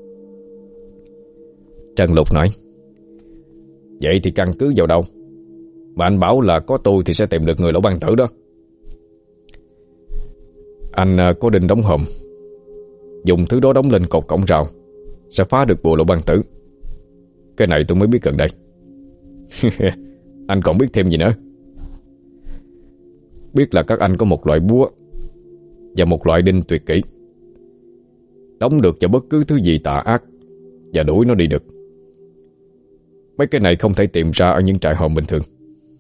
Trần Lục nói: Vậy thì căn cứ vào đâu mà anh bảo là có tôi thì sẽ tìm được người Lỗ Ban Tử đó? Anh có đinh đóng hòm, dùng thứ đó đóng lên cột cổng rào sẽ phá được bùa Lỗ Ban Tử. Cái này tôi mới biết gần đây. Anh còn biết thêm gì nữa? Biết là các anh có một loại búa và một loại đinh tuyệt kỹ, đóng được vào bất cứ thứ gì tà ác và đuổi nó đi được. Mấy cái này không thể tìm ra ở những trại hòm bình thường.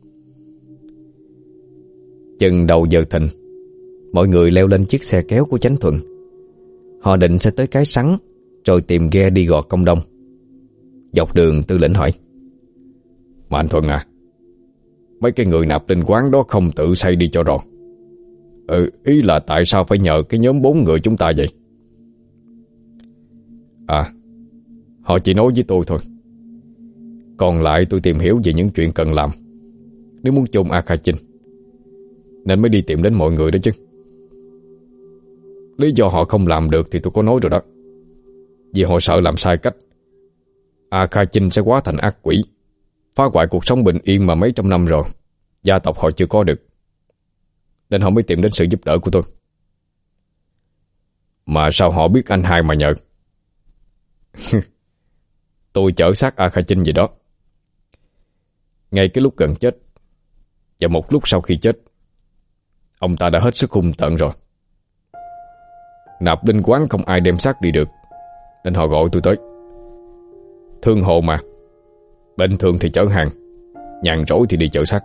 Chừng đầu giờ thìn, mọi người leo lên chiếc xe kéo của Chánh Thuận. Họ định sẽ tới Cái Sắn rồi tìm ghe đi Gò Công Đông. Dọc đường Tư lĩnh hỏi: Mà anh Thuận à, mấy cái người nạp linh quán đó không tự xây đi cho rồi? Ừ, ý là tại sao phải nhờ cái nhóm bốn người chúng ta vậy? À, họ chỉ nói với tôi thôi. Còn lại tôi tìm hiểu về những chuyện cần làm nếu muốn chôn A Kha Chinh, nên mới đi tìm đến mọi người đó chứ. Lý do họ không làm được thì tôi có nói rồi đó. Vì họ sợ làm sai cách, A Kha Chinh sẽ hóa thành ác quỷ, phá hoại cuộc sống bình yên mà mấy trăm năm rồi gia tộc họ chưa có được, nên họ mới tìm đến sự giúp đỡ của tôi. Mà sao họ biết anh hai mà nhờ? Tôi chở xác A Kha Chinh gì đó. Ngay cái lúc gần chết và một lúc sau khi chết, ông ta đã hết sức hung tợn rồi. Nạp linh quán không ai đem xác đi được, nên họ gọi tôi tới. Thương hộ mà, bình thường thì chở hàng, nhàn rỗi thì đi chở xác.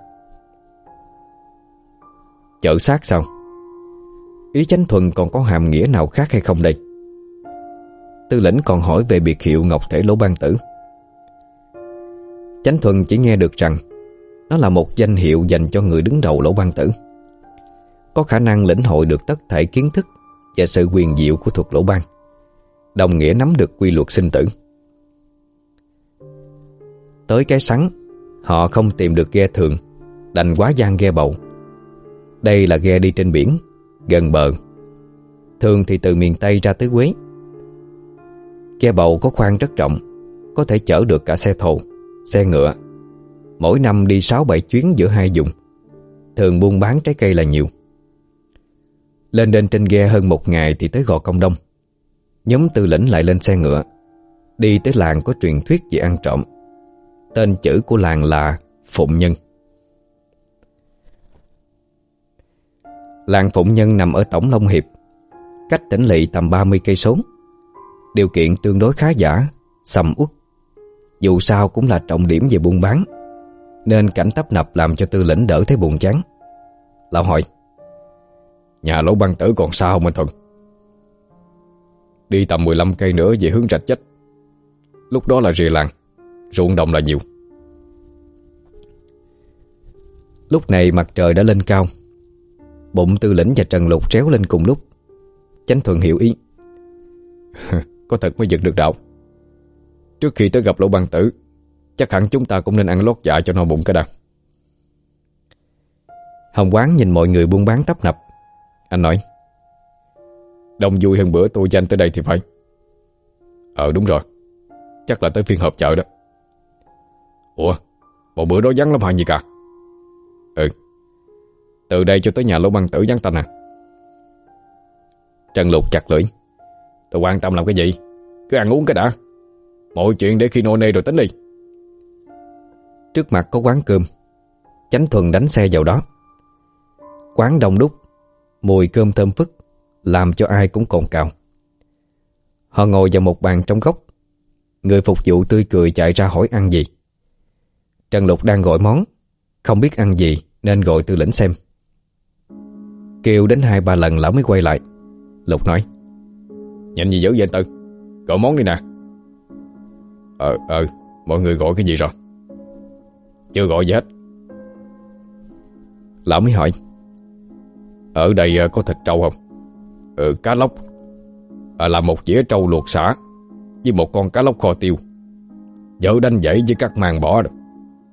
Chở xác sao? Ý Chánh Thuần còn có hàm nghĩa nào khác hay không đây? Tư lĩnh còn hỏi về biệt hiệu Ngọc Thể Lỗ Ban Tử. Chánh Thuần chỉ nghe được rằng nó là một danh hiệu dành cho người đứng đầu Lỗ Ban Tử, có khả năng lĩnh hội được tất thảy kiến thức và sự quyền diệu của thuật Lỗ Ban, đồng nghĩa nắm được quy luật sinh tử. Tới Cái Sắn, họ không tìm được ghe thường, đành quá giang ghe bầu. Đây là ghe đi trên biển, gần bờ, thường thì từ miền Tây ra tới Quế. Ghe bầu có khoang rất rộng, có thể chở được cả xe thồ, xe ngựa. Mỗi năm đi sáu bảy chuyến giữa hai vùng, thường buôn bán trái cây là nhiều. Lên đến trên ghe hơn một ngày thì tới Gò Công Đông. Nhóm Tư lĩnh lại lên xe ngựa, đi tới làng có truyền thuyết về ăn trộm. Tên chữ của làng là Phụng Nhân. Làng Phụng Nhân nằm ở Tổng Long Hiệp, cách Tỉnh Lỵ tầm ba mươi cây số. Điều kiện tương đối khá giả, sầm uất. Dù sao cũng là trọng điểm về buôn bán, nên cảnh tấp nập làm cho Tư lĩnh đỡ thấy buồn chán. Lão hỏi: Nhà Lỗ Ban Tử còn xa không anh Thuận? Đi tầm mười lăm cây nữa về hướng Rạch Chách. Lúc đó là rìa làng, ruộng đồng là nhiều. Lúc này mặt trời đã lên cao. Bụng Tư lĩnh và Trần Lục tréo lên cùng lúc. Chánh Thuần hiểu ý. Có thật mới giật được đạo. Trước khi tới gặp Lỗ Ban Tử, chắc hẳn chúng ta cũng nên ăn lót dạ cho no bụng cái đã. Hồng Quán nhìn mọi người buôn bán tấp nập. Anh nói: Đông vui hơn bữa tôi danh tới đây thì phải. Ờ đúng rồi, chắc là tới phiên họp chợ đó. Ủa, bộ bữa đó vắng lắm hả gì cả? Ừ, từ đây cho tới nhà Lỗ Ban Tử vắng tanh à? Trần Lục chặt lưỡi: Tôi quan tâm làm cái gì? Cứ ăn uống cái đã. Mọi chuyện để khi nô nê rồi tính đi. Trước mặt có quán cơm. Chánh Thuần đánh xe vào đó. Quán đông đúc, mùi cơm thơm phức, làm cho ai cũng cồn cào. Họ ngồi vào một bàn trong góc. Người phục vụ tươi cười chạy ra hỏi ăn gì. Trần Lục đang gọi món, không biết ăn gì nên gọi Tư lĩnh xem. Kêu đến hai ba lần lão mới quay lại. Lục nói: Nhanh gì dữ vậy anh Tư? Gọi món đi nè. Ờ, ờ, mọi người gọi cái gì rồi? Chưa gọi gì hết. Lão mới hỏi: Ở đây có thịt trâu không? Ừ, cá lóc à, là một dĩa trâu luộc sả với một con cá lóc kho tiêu, vợ đanh dãy với các màng bỏ rồi.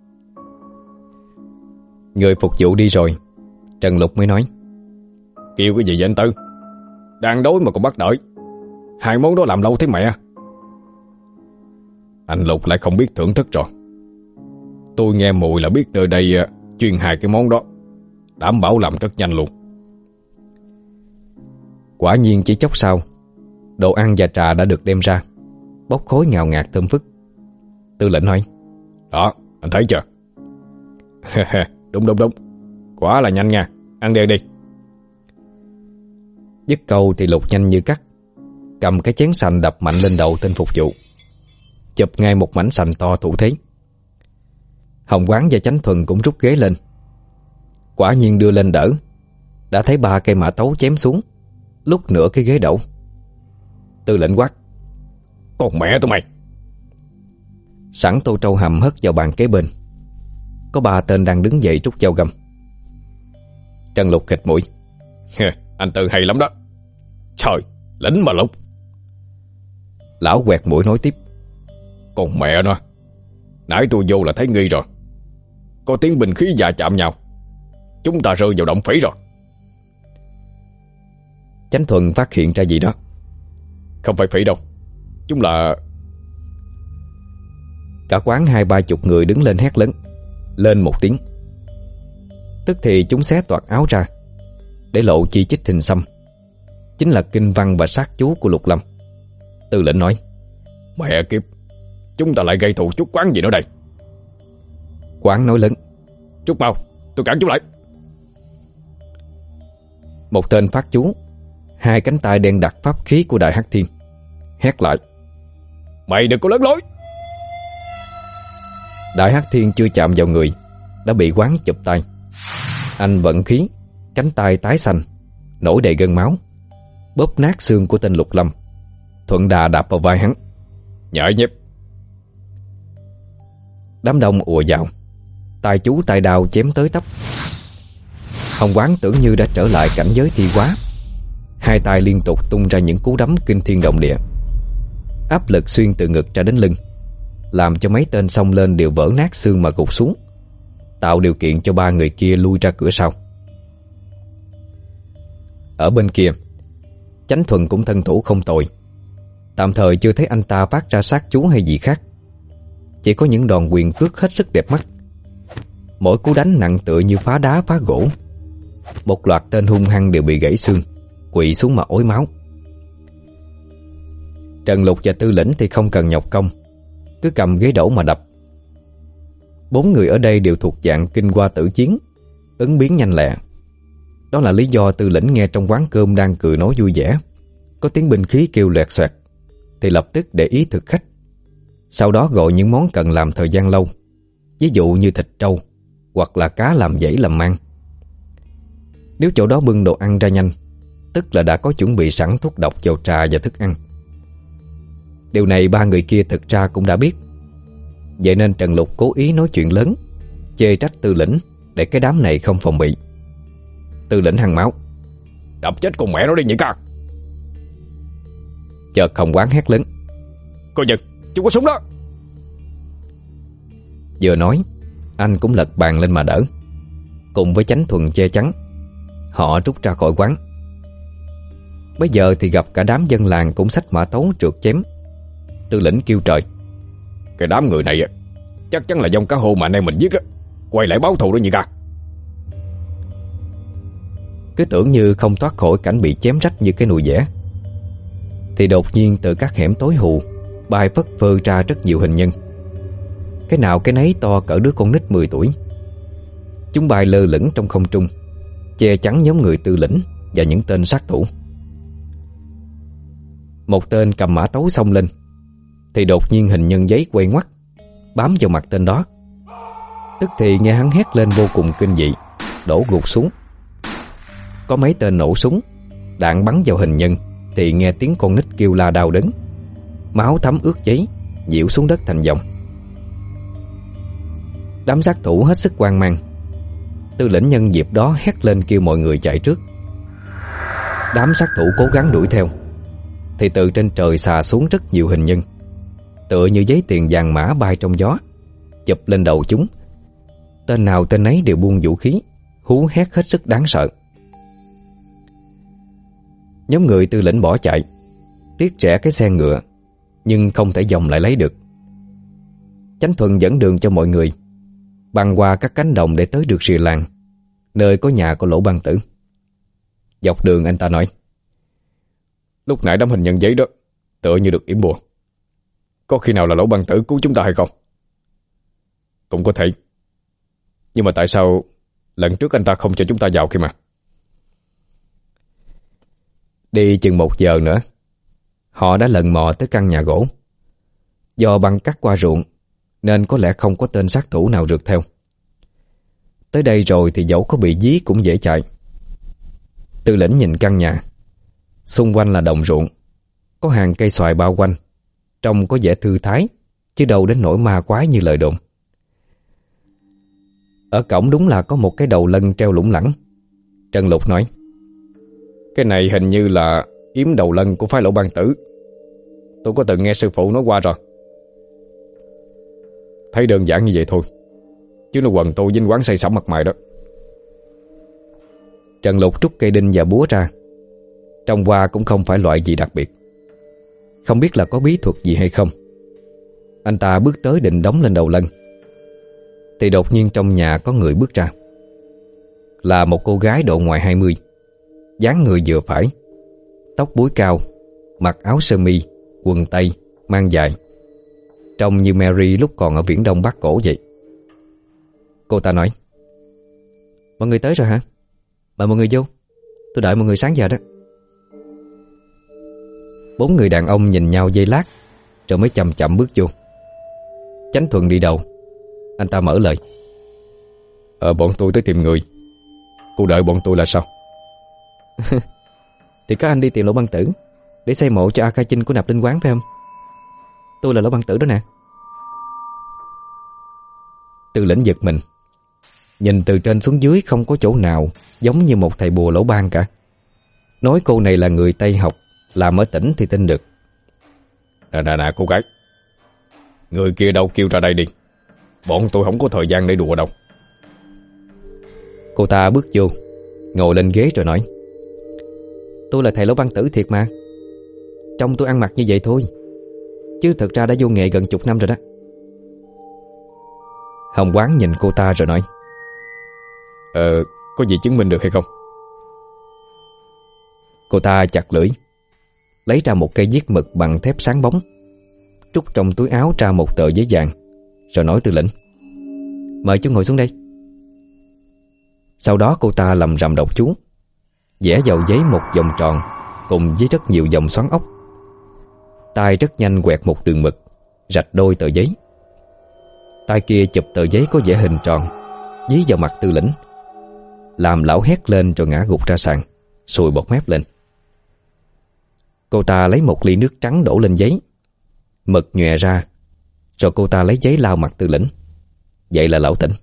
Người phục vụ đi rồi, Trần Lục mới nói: Kêu cái gì vậy anh Tư? Đang đói mà còn bắt đợi. Hai món đó làm lâu thế mẹ. Anh Lục lại không biết thưởng thức rồi. Tôi nghe mùi là biết nơi đây chuyên hai cái món đó, đảm bảo làm rất nhanh luôn. Quả nhiên chỉ chốc sau, đồ ăn và trà đã được đem ra, bốc khói ngào ngạt thơm phức. Tư lệnh hỏi: Đó, anh thấy chưa? Đúng đúng đúng, quả là nhanh nha. Ăn đi đi. Dứt câu thì Lục nhanh như cắt, cầm cái chén sành đập mạnh lên đầu tên phục vụ, chụp ngay một mảnh sành to thủ thế. Hồng Quán và Chánh Thuần cũng rút ghế lên. Quả nhiên đưa lên đỡ, đã thấy ba cây mã tấu chém xuống, lúc nửa cái ghế đổ. Tư lệnh quát: Con mẹ tụi mày! Sẵn tô trâu hầm hất vào bàn kế bên. Có ba tên đang đứng dậy rút dao găm. Trần Lục khịt mũi: Anh Tư hay lắm đó. Trời, lính mà Lục. Lão quẹt mũi nói tiếp: Con mẹ nó, nãy tôi vô là thấy nghi rồi. Có tiếng binh khí va chạm nhau, chúng ta rơi vào động phỉ rồi. Chánh Thuần phát hiện ra gì đó: Không phải phỉ đâu, chúng là... Cả quán hai ba chục người đứng lên hét lớn lên một tiếng. Tức thì chúng xé toạc áo ra, để lộ chi chít hình xăm, chính là kinh văn và sát chú của Lục Lâm. Tư lệnh nói: Mẹ kiếp, chúng ta lại gây thù chút quán gì nữa đây? Quán nói lớn: Trúc mau, tôi cản chúng lại. Một tên phát chú, hai cánh tay đen đặc pháp khí của Đại Hắc Thiên, hét lại: Mày đừng có lớn lối! Đại Hắc Thiên chưa chạm vào người đã bị Quán chụp tay. Anh vận khí, cánh tay tái xanh, nổi đầy gân máu, bóp nát xương của tên Lục Lâm, thuận đà đạp vào vai hắn. Nhảy nhép. Đám đông ùa vào, tay chú tay đao chém tới tấp. Hồng Quán tưởng như đã trở lại cảnh giới thi hóa, hai tay liên tục tung ra những cú đấm kinh thiên động địa. Áp lực xuyên từ ngực ra đến lưng, làm cho mấy tên xông lên đều vỡ nát xương mà gục xuống, tạo điều kiện cho ba người kia lui ra cửa sau. Ở bên kia, Chánh Thuần cũng thân thủ không tồi. Tạm thời chưa thấy anh ta phát ra sát chú hay gì khác, chỉ có những đòn quyền cước hết sức đẹp mắt. Mỗi cú đánh nặng tựa như phá đá phá gỗ. Một loạt tên hung hăng đều bị gãy xương, quỵ xuống mà ối máu. Trần Lục và Tư lĩnh thì không cần nhọc công, cứ cầm ghế đẩu mà đập. Bốn người ở đây đều thuộc dạng kinh qua tử chiến, ứng biến nhanh lẹ. Đó là lý do Tư lĩnh nghe trong quán cơm đang cười nói vui vẻ, có tiếng binh khí kêu loẹt xoẹt, thì lập tức để ý thực khách. Sau đó gọi những món cần làm thời gian lâu, ví dụ như thịt trâu hoặc là cá làm dãy làm mang. Nếu chỗ đó bưng đồ ăn ra nhanh, tức là đã có chuẩn bị sẵn thuốc độc vào trà và thức ăn. Điều này ba người kia thực ra cũng đã biết. Vậy nên Trần Lục cố ý nói chuyện lớn, chê trách Tư lĩnh để cái đám này không phòng bị. Tư lĩnh hăng máu: Đập chết con mẹ nó đi nhỉ ca! Chợt Hồng Quán hét lớn: Coi chừng, chúng có súng đó! Vừa nói, anh cũng lật bàn lên mà đỡ, cùng với Chánh Thuần che chắn. Họ rút ra khỏi quán. Bây giờ thì gặp cả đám dân làng cũng xách mã tấu trượt chém. Tư lĩnh kêu trời: Cái đám người này chắc chắn là dòng cá hô mà anh em mình giết đó, quay lại báo thù đó nhỉ ca! Cứ tưởng như không thoát khỏi cảnh bị chém rách như cái nồi dẻ, thì đột nhiên từ các hẻm tối hù bay phất phơ ra rất nhiều hình nhân. Cái nào cái nấy to cỡ đứa con nít mười tuổi. Chúng bay lơ lửng trong không trung, che chắn nhóm người Tư lĩnh và những tên sát thủ. Một tên cầm mã tấu xông lên, thì đột nhiên hình nhân giấy quay ngoắt, bám vào mặt tên đó. Tức thì nghe hắn hét lên vô cùng kinh dị, đổ gục xuống. Có mấy tên nổ súng, đạn bắn vào hình nhân, thì nghe tiếng con nít kêu la đau đớn, máu thấm ướt giấy, nhiễu xuống đất thành dòng. Đám sát thủ hết sức hoang mang. Tư lĩnh nhân dịp đó hét lên kêu mọi người chạy trước. Đám sát thủ cố gắng đuổi theo, thì từ trên trời xà xuống rất nhiều hình nhân, tựa như giấy tiền vàng mã bay trong gió, chụp lên đầu chúng. Tên nào tên ấy đều buông vũ khí, hú hét hết sức đáng sợ. Nhóm người Tư lĩnh bỏ chạy, tiếc rẻ cái xe ngựa, nhưng không thể vòng lại lấy được. Chánh Thuần dẫn đường cho mọi người băng qua các cánh đồng để tới được rìa làng, nơi có nhà của Lỗ Ban Tử. Dọc đường anh ta nói: Lúc nãy đám hình nhận giấy đó tựa như được yểm bùa. Có khi nào là Lỗ Ban Tử cứu chúng ta hay không? Cũng có thể. Nhưng mà tại sao lần trước anh ta không cho chúng ta vào kia mà? Đi chừng một giờ nữa, họ đã lần mò tới căn nhà gỗ. Do băng cắt qua ruộng nên có lẽ không có tên sát thủ nào rượt theo. Tới đây rồi thì dẫu có bị dí cũng dễ chạy. Tư lĩnh nhìn căn nhà. Xung quanh là đồng ruộng, có hàng cây xoài bao quanh, trông có vẻ thư thái, chứ đâu đến nỗi ma quái như lời đồn. Ở cổng đúng là có một cái đầu lân treo lủng lẳng. Trần Lục nói: Cái này hình như là yếm đầu lân của phái Lỗ Ban Tử. Tôi có từng nghe sư phụ nói qua rồi. Thấy đơn giản như vậy thôi, chứ nó quần tôi vinh quán xây sẩm mặt mày đó. Trần Lục trút cây đinh và búa ra. Trông qua cũng không phải loại gì đặc biệt. Không biết là có bí thuật gì hay không. Anh ta bước tới định đóng lên đầu lân, thì đột nhiên trong nhà có người bước ra. Là một cô gái độ ngoài hai mươi, dáng người vừa phải, tóc búi cao, mặc áo sơ mi, quần tây, mang dài, trông như Mary lúc còn ở Viễn Đông Bắc Cổ vậy. Cô ta nói: Mọi người tới rồi hả? Mời mọi người vô, tôi đợi mọi người sáng giờ đó. Bốn người đàn ông nhìn nhau giây lát rồi mới chậm chậm bước vô. Chánh Thuần đi đầu. Anh ta mở lời: Ờ bọn tôi tới tìm người. Cô đợi bọn tôi là sao? Thì các anh đi tìm Lỗ Ban Tử để xây mộ cho A Kha Chinh của Nạp Linh Quán phải không? Tôi là Lỗ Ban Tử đó nè. Tư lĩnh giật mình. Nhìn từ trên xuống dưới không có chỗ nào giống như một thầy bùa Lỗ Ban cả. Nói cô này là người Tây học, làm ở tỉnh thì tin được. Nè nè nè cô gái, người kia đâu kêu ra đây đi. Bọn tôi không có thời gian để đùa đâu. Cô ta bước vô, ngồi lên ghế rồi nói: Tôi là thầy Lỗ Ban Tử thiệt mà. Trông tôi ăn mặc như vậy thôi, chứ thật ra đã vô nghề gần chục năm rồi đó. Hồng Quán nhìn cô ta rồi nói: Ờ, có gì chứng minh được hay không? Cô ta chặt lưỡi, lấy ra một cây viết mực bằng thép sáng bóng, trút trong túi áo ra một tờ giấy vàng, rồi nói: Tư lĩnh, mời chú ngồi xuống đây. Sau đó cô ta lầm rầm đọc chú, vẽ vào giấy một vòng tròn cùng với rất nhiều dòng xoắn ốc. Tay rất nhanh quẹt một đường mực, rạch đôi tờ giấy. Tay kia chụp tờ giấy có vẽ hình tròn, dí vào mặt Tư lĩnh, làm lão hét lên rồi ngã gục ra sàn, sùi bọt mép lên. Cô ta lấy một ly nước trắng đổ lên giấy, mực nhòe ra, rồi cô ta lấy giấy lau mặt Tư lĩnh. Vậy là lão tỉnh.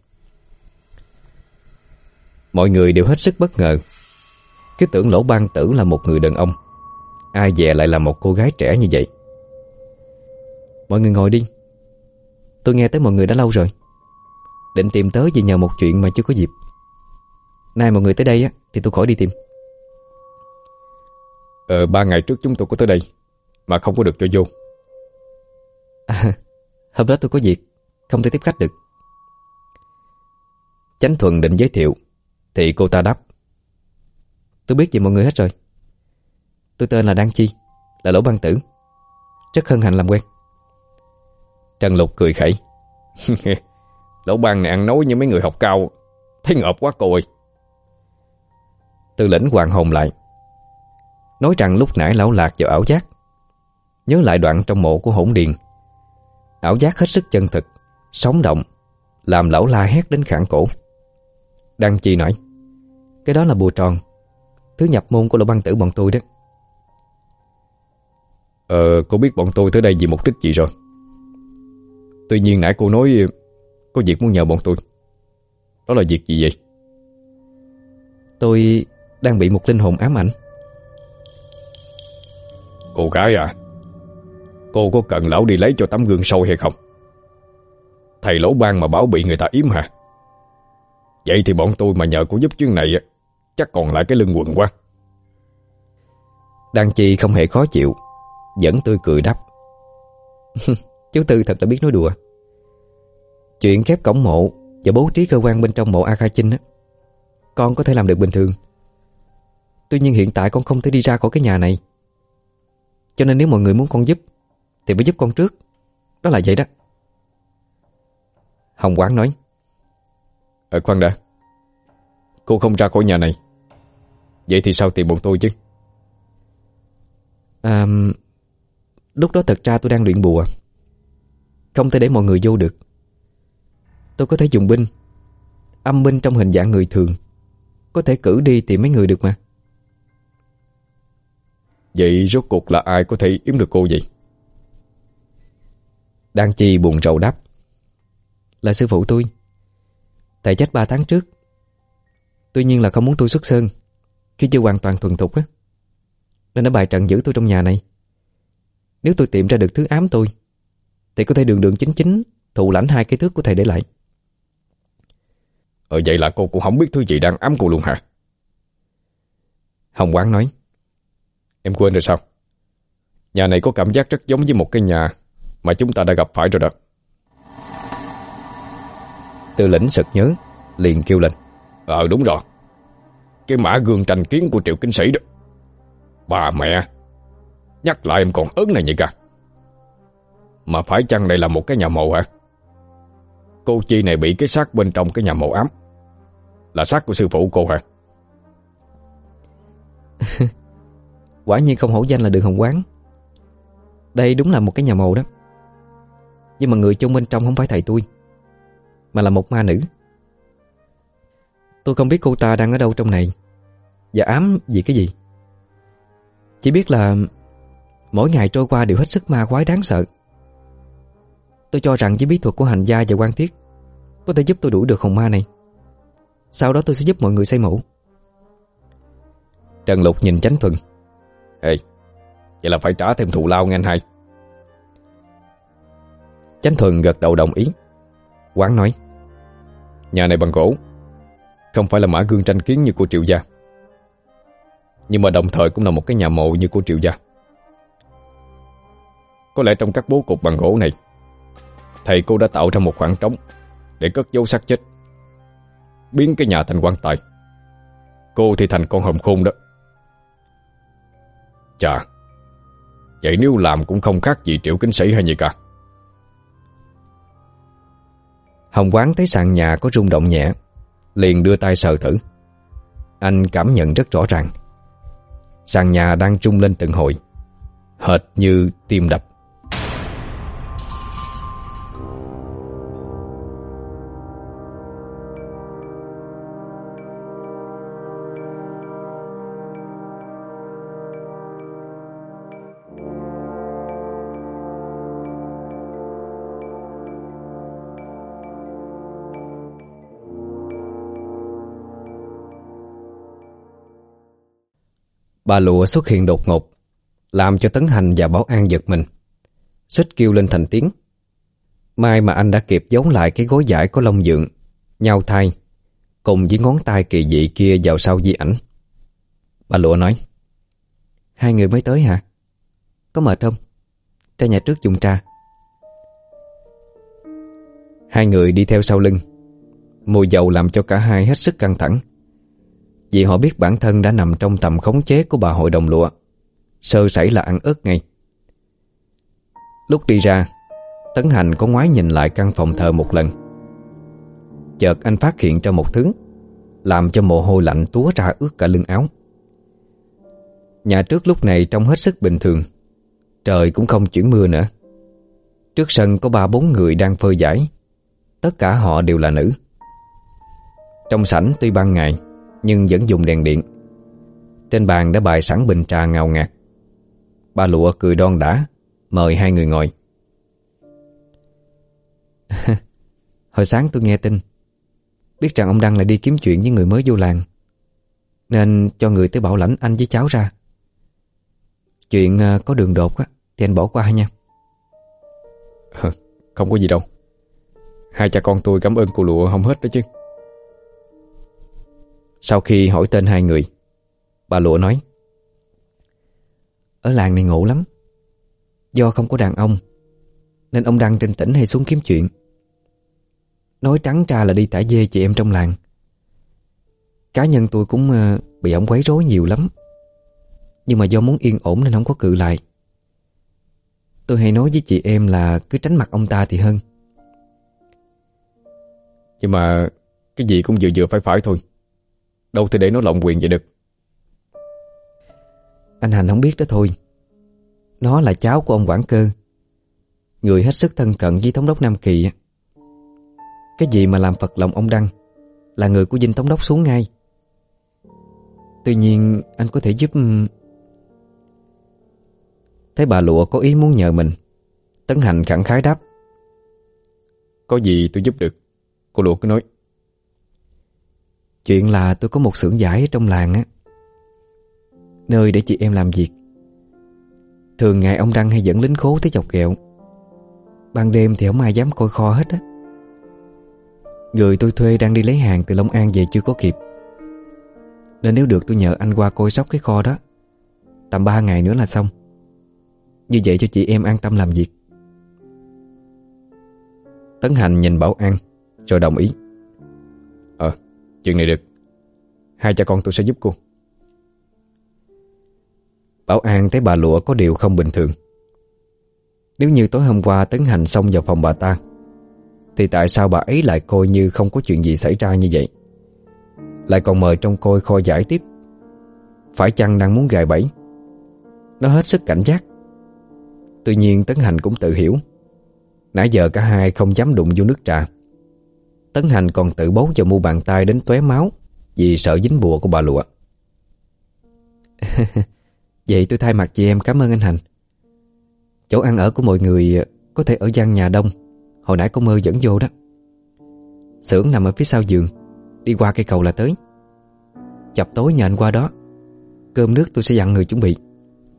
Mọi người đều hết sức bất ngờ, cứ tưởng Lỗ Ban Tử là một người đàn ông, ai dè lại là một cô gái trẻ như vậy. Mọi người ngồi đi. Tôi nghe tới mọi người đã lâu rồi, định tìm tới vì nhờ một chuyện mà chưa có dịp. Nay mọi người tới đây á thì tôi khỏi đi tìm. Ờ, ba ngày trước chúng tôi có tới đây mà không có được cho vô. À, hôm đó tôi có việc, không thể tiếp khách được. Chánh Thuần định giới thiệu thì cô ta đáp: Tôi biết về mọi người hết rồi. Tôi tên là Đan Chi, là Lỗ Ban Tử. Rất hân hạnh làm quen. Trần Lục cười khẩy: Lỗ Ban này ăn nói như mấy người học cao, thấy ngợp quá cô ơi. Tư lĩnh hoàng hồn lại, nói rằng lúc nãy lão lạc vào ảo giác, nhớ lại đoạn trong mộ của Hỗn Điền. Ảo giác hết sức chân thực, sống động, làm lão la hét đến khản cổ. Đan Chi nói: Cái đó là bùa tròn, thứ nhập môn của Lỗ Ban Tử bọn tôi đó. Ờ, cô biết bọn tôi tới đây vì mục đích gì rồi. Tuy nhiên nãy cô nói có việc muốn nhờ bọn tôi. Đó là việc gì vậy? Tôi đang bị một linh hồn ám ảnh. Cô gái à, cô có cần lão đi lấy cho tấm gương soi hay không? Thầy Lỗ Ban mà bảo bị người ta yếm hả? Vậy thì bọn tôi mà nhờ cô giúp chuyến này chắc còn lại cái lưng quần quá. Đan Chi không hề khó chịu, vẫn tươi cười đáp: Chú Tư thật là biết nói đùa. Chuyện khép cổng mộ và bố trí cơ quan bên trong mộ A Khai Chinh á, con có thể làm được bình thường. Tuy nhiên hiện tại con không thể đi ra khỏi cái nhà này, cho nên nếu mọi người muốn con giúp thì phải giúp con trước. Đó là vậy đó. Hồng Quán nói: Ờ khoan đã, cô không ra khỏi nhà này, vậy thì sao tìm bọn tôi chứ? À, lúc đó thật ra tôi đang luyện bùa, không thể để mọi người vô được. Tôi có thể dùng binh, âm binh trong hình dạng người thường, có thể cử đi tìm mấy người được mà. Vậy rốt cuộc là ai có thể yếm được cô vậy? Đan Chi buồn rầu đáp: Là sư phụ tôi. Thầy chết ba tháng trước. Tuy nhiên là không muốn tôi xuất sơn khi chưa hoàn toàn thuần thục á, nên đã bày trận giữ tôi trong nhà này. Nếu tôi tìm ra được thứ ám tôi thì có thể đường đường chính chính thụ lãnh hai cái thước của thầy để lại. Ờ vậy là cô cũng không biết thứ gì đang ám cô luôn hả? Hồng Quán nói: Em quên rồi sao? Nhà này có cảm giác rất giống với một cái nhà mà chúng ta đã gặp phải rồi đó. Tư Lĩnh sực nhớ, liền kêu lên: Ờ đúng rồi, cái mã gương tranh kiến của Triệu Kinh Sĩ đó. Bà mẹ, nhắc lại em còn ớn này nhỉ cả. Mà phải chăng đây là một cái nhà mộ hả? Cô Chi này bị cái xác bên trong cái nhà mộ ám, là xác của sư phụ cô hả? Quả nhiên không hổ danh là Đường Hồng Quán. Đây đúng là một cái nhà mộ đó. Nhưng mà người chôn bên trong không phải thầy tôi, mà là một ma nữ. Tôi không biết cô ta đang ở đâu trong này và ám vì cái gì. Chỉ biết là mỗi ngày trôi qua đều hết sức ma quái đáng sợ. Tôi cho rằng với bí thuật của hành gia và quan thiết có thể giúp tôi đuổi được hồn ma này. Sau đó tôi sẽ giúp mọi người xây mộ. Trần Lục nhìn Chánh Thuần: Ê, vậy là phải trả thêm thù lao nghe anh hai. Chánh Thuần gật đầu đồng ý. Quán nói: Nhà này bằng gỗ, không phải là mã gương tranh kiến như của Triệu gia, nhưng mà đồng thời cũng là một cái nhà mộ như của Triệu gia. Có lẽ trong các bố cục bằng gỗ này, thầy cô đã tạo ra một khoảng trống để cất giấu xác chết, biến cái nhà thành quan tài. Cô thì thành con hòm khôn đó. Chà, vậy nếu làm cũng không khác gì Triệu Kinh Sĩ hay gì cả. Hồng Quán thấy sàn nhà có rung động nhẹ, liền đưa tay sờ thử. Anh cảm nhận rất rõ ràng, sàn nhà đang rung lên từng hồi, hệt như tim đập. Bà Lụa xuất hiện đột ngột, làm cho Tấn Hành và Bảo An giật mình, suýt kêu lên thành tiếng. May mà anh đã kịp giấu lại cái gối vải có lông dượng, nhau thai cùng với ngón tay kỳ dị kia vào sau di ảnh. Bà Lụa nói: Hai người mới tới hả? Có mệt không? Ra nhà trước dùng trà. Hai người đi theo sau lưng. Mùi dầu làm cho cả hai hết sức căng thẳng, vì họ biết bản thân đã nằm trong tầm khống chế của bà hội đồng lụa, sơ sẩy là ăn ớt ngay. Lúc đi ra, Tấn Hành có ngoái nhìn lại căn phòng thờ một lần. Chợt anh phát hiện ra một thứ làm cho mồ hôi lạnh túa ra ướt cả lưng áo. Nhà trước lúc này trông hết sức bình thường, trời cũng không chuyển mưa nữa. Trước sân có ba bốn người đang phơi vải, tất cả họ đều là nữ. Trong sảnh tuy ban ngày nhưng vẫn dùng đèn điện. Trên bàn đã bày sẵn bình trà ngào ngạt. Bà Lụa cười đon đả mời hai người ngồi. Hồi sáng tôi nghe tin, biết rằng ông Đăng lại đi kiếm chuyện với người mới vô làng, nên cho người tới bảo lãnh anh với cháu ra. Chuyện có đường đột á thì anh bỏ qua nha. Không có gì đâu, hai cha con tôi cảm ơn cô Lụa không hết đó chứ. Sau khi hỏi tên hai người, bà Lụa nói: Ở làng này ngộ lắm. Do không có đàn ông nên ông Đăng trên tỉnh hay xuống kiếm chuyện. Nói trắng ra là đi tả dê chị em trong làng. Cá nhân tôi cũng bị ổng quấy rối nhiều lắm, nhưng mà do muốn yên ổn nên không có cự lại. Tôi hay nói với chị em là cứ tránh mặt ông ta thì hơn. Nhưng mà cái gì cũng vừa vừa phải phải thôi, đâu thể để nó lộng quyền vậy được. Anh Hành không biết đó thôi. Nó là cháu của ông quản cơ, người hết sức thân cận với thống đốc Nam Kỳ. Cái gì mà làm phật lòng ông Đăng là người của dinh thống đốc xuống ngay. Tuy nhiên anh có thể giúp. Thấy bà Lụa có ý muốn nhờ mình, Tấn Hành khẳng khái đáp: Có gì tôi giúp được, cô Lụa cứ nói. Chuyện là tôi có một xưởng vải ở trong làng á, nơi để chị em làm việc. Thường ngày ông Đăng hay dẫn lính khố tới chọc ghẹo, ban đêm thì không ai dám coi kho hết á. Người tôi thuê đang đi lấy hàng từ Long An về chưa có kịp, nên nếu được tôi nhờ anh qua coi sóc cái kho đó. Tầm ba ngày nữa là xong. Như vậy cho chị em an tâm làm việc. Tấn Hành nhìn Bảo An rồi đồng ý. Ờ, chuyện này được. Hai cha con tôi sẽ giúp cô. Bảo An thấy bà Lụa có điều không bình thường. Nếu như tối hôm qua Tấn Hành xông vào phòng bà ta, thì tại sao bà ấy lại coi như không có chuyện gì xảy ra như vậy, lại còn mời trông coi kho giải tiếp? Phải chăng đang muốn gài bẫy? Nó hết sức cảnh giác. Tuy nhiên Tấn Hành cũng tự hiểu, nãy giờ cả hai không dám đụng vô nước trà. Tấn Hành còn tự bấu vào mu bàn tay đến tóe máu vì sợ dính bùa của bà Lụa. Vậy tôi thay mặt chị em cảm ơn anh Hành. Chỗ ăn ở của mọi người có thể ở gian nhà đông hồi nãy có Mơ dẫn vô đó. Xưởng nằm ở phía sau giường, đi qua cây cầu là tới. Chập tối nhờ anh qua đó. Cơm nước tôi sẽ dặn người chuẩn bị.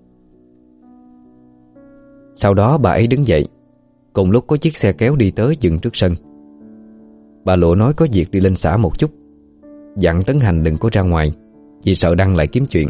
Sau đó bà ấy đứng dậy. Cùng lúc có chiếc xe kéo đi tới dừng trước sân. Bà Lụa nói có việc đi lên xã một chút, dặn Tấn Hành đừng có ra ngoài vì sợ Đăng lại kiếm chuyện.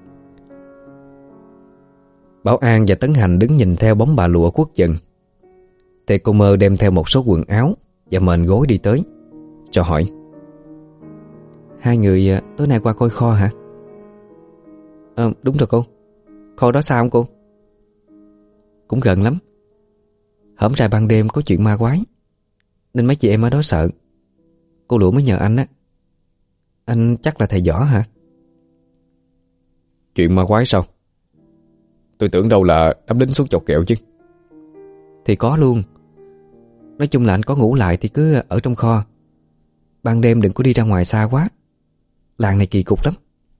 Bảo An và Tấn Hành đứng nhìn theo bóng bà Lụa khuất dần. Thì cô Mơ đem theo một số quần áo và mền gối đi tới, cho hỏi: Hai người tối nay qua coi kho hả? Ờ, đúng rồi cô. Kho đó sao không cô? Cũng gần lắm. Hổm ra ban đêm có chuyện ma quái, nên mấy chị em ở đó sợ. Cô Lụa mới nhờ anh á. Anh chắc là thầy võ hả? Chuyện ma quái sao? Tôi tưởng đâu là đám lính xuống chọc kẹo chứ. Thì có luôn. Nói chung là anh có ngủ lại thì cứ ở trong kho. Ban đêm đừng có đi ra ngoài xa quá. Làng này kỳ cục lắm.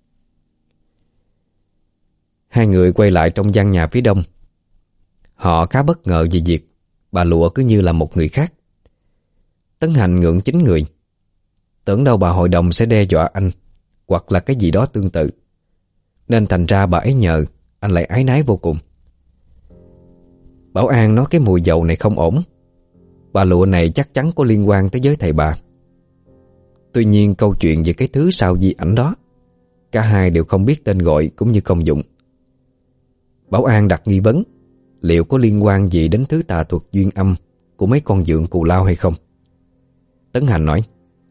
Hai người quay lại trong gian nhà phía đông. Họ khá bất ngờ về việc bà Lụa cứ như là một người khác. Tấn Hành ngượng chín người, tưởng đâu bà hội đồng sẽ đe dọa anh hoặc là cái gì đó tương tự, nên thành ra bà ấy nhờ, anh lại áy náy vô cùng. Bảo An nói cái mùi dầu này không ổn. Bà Lụa này chắc chắn có liên quan tới giới thầy bà. Tuy nhiên câu chuyện về cái thứ sau di ảnh đó, cả hai đều không biết tên gọi cũng như công dụng. Bảo An đặt nghi vấn liệu có liên quan gì đến thứ tà thuật duyên âm của mấy con dượng cù lao hay không. Tấn Hành nói: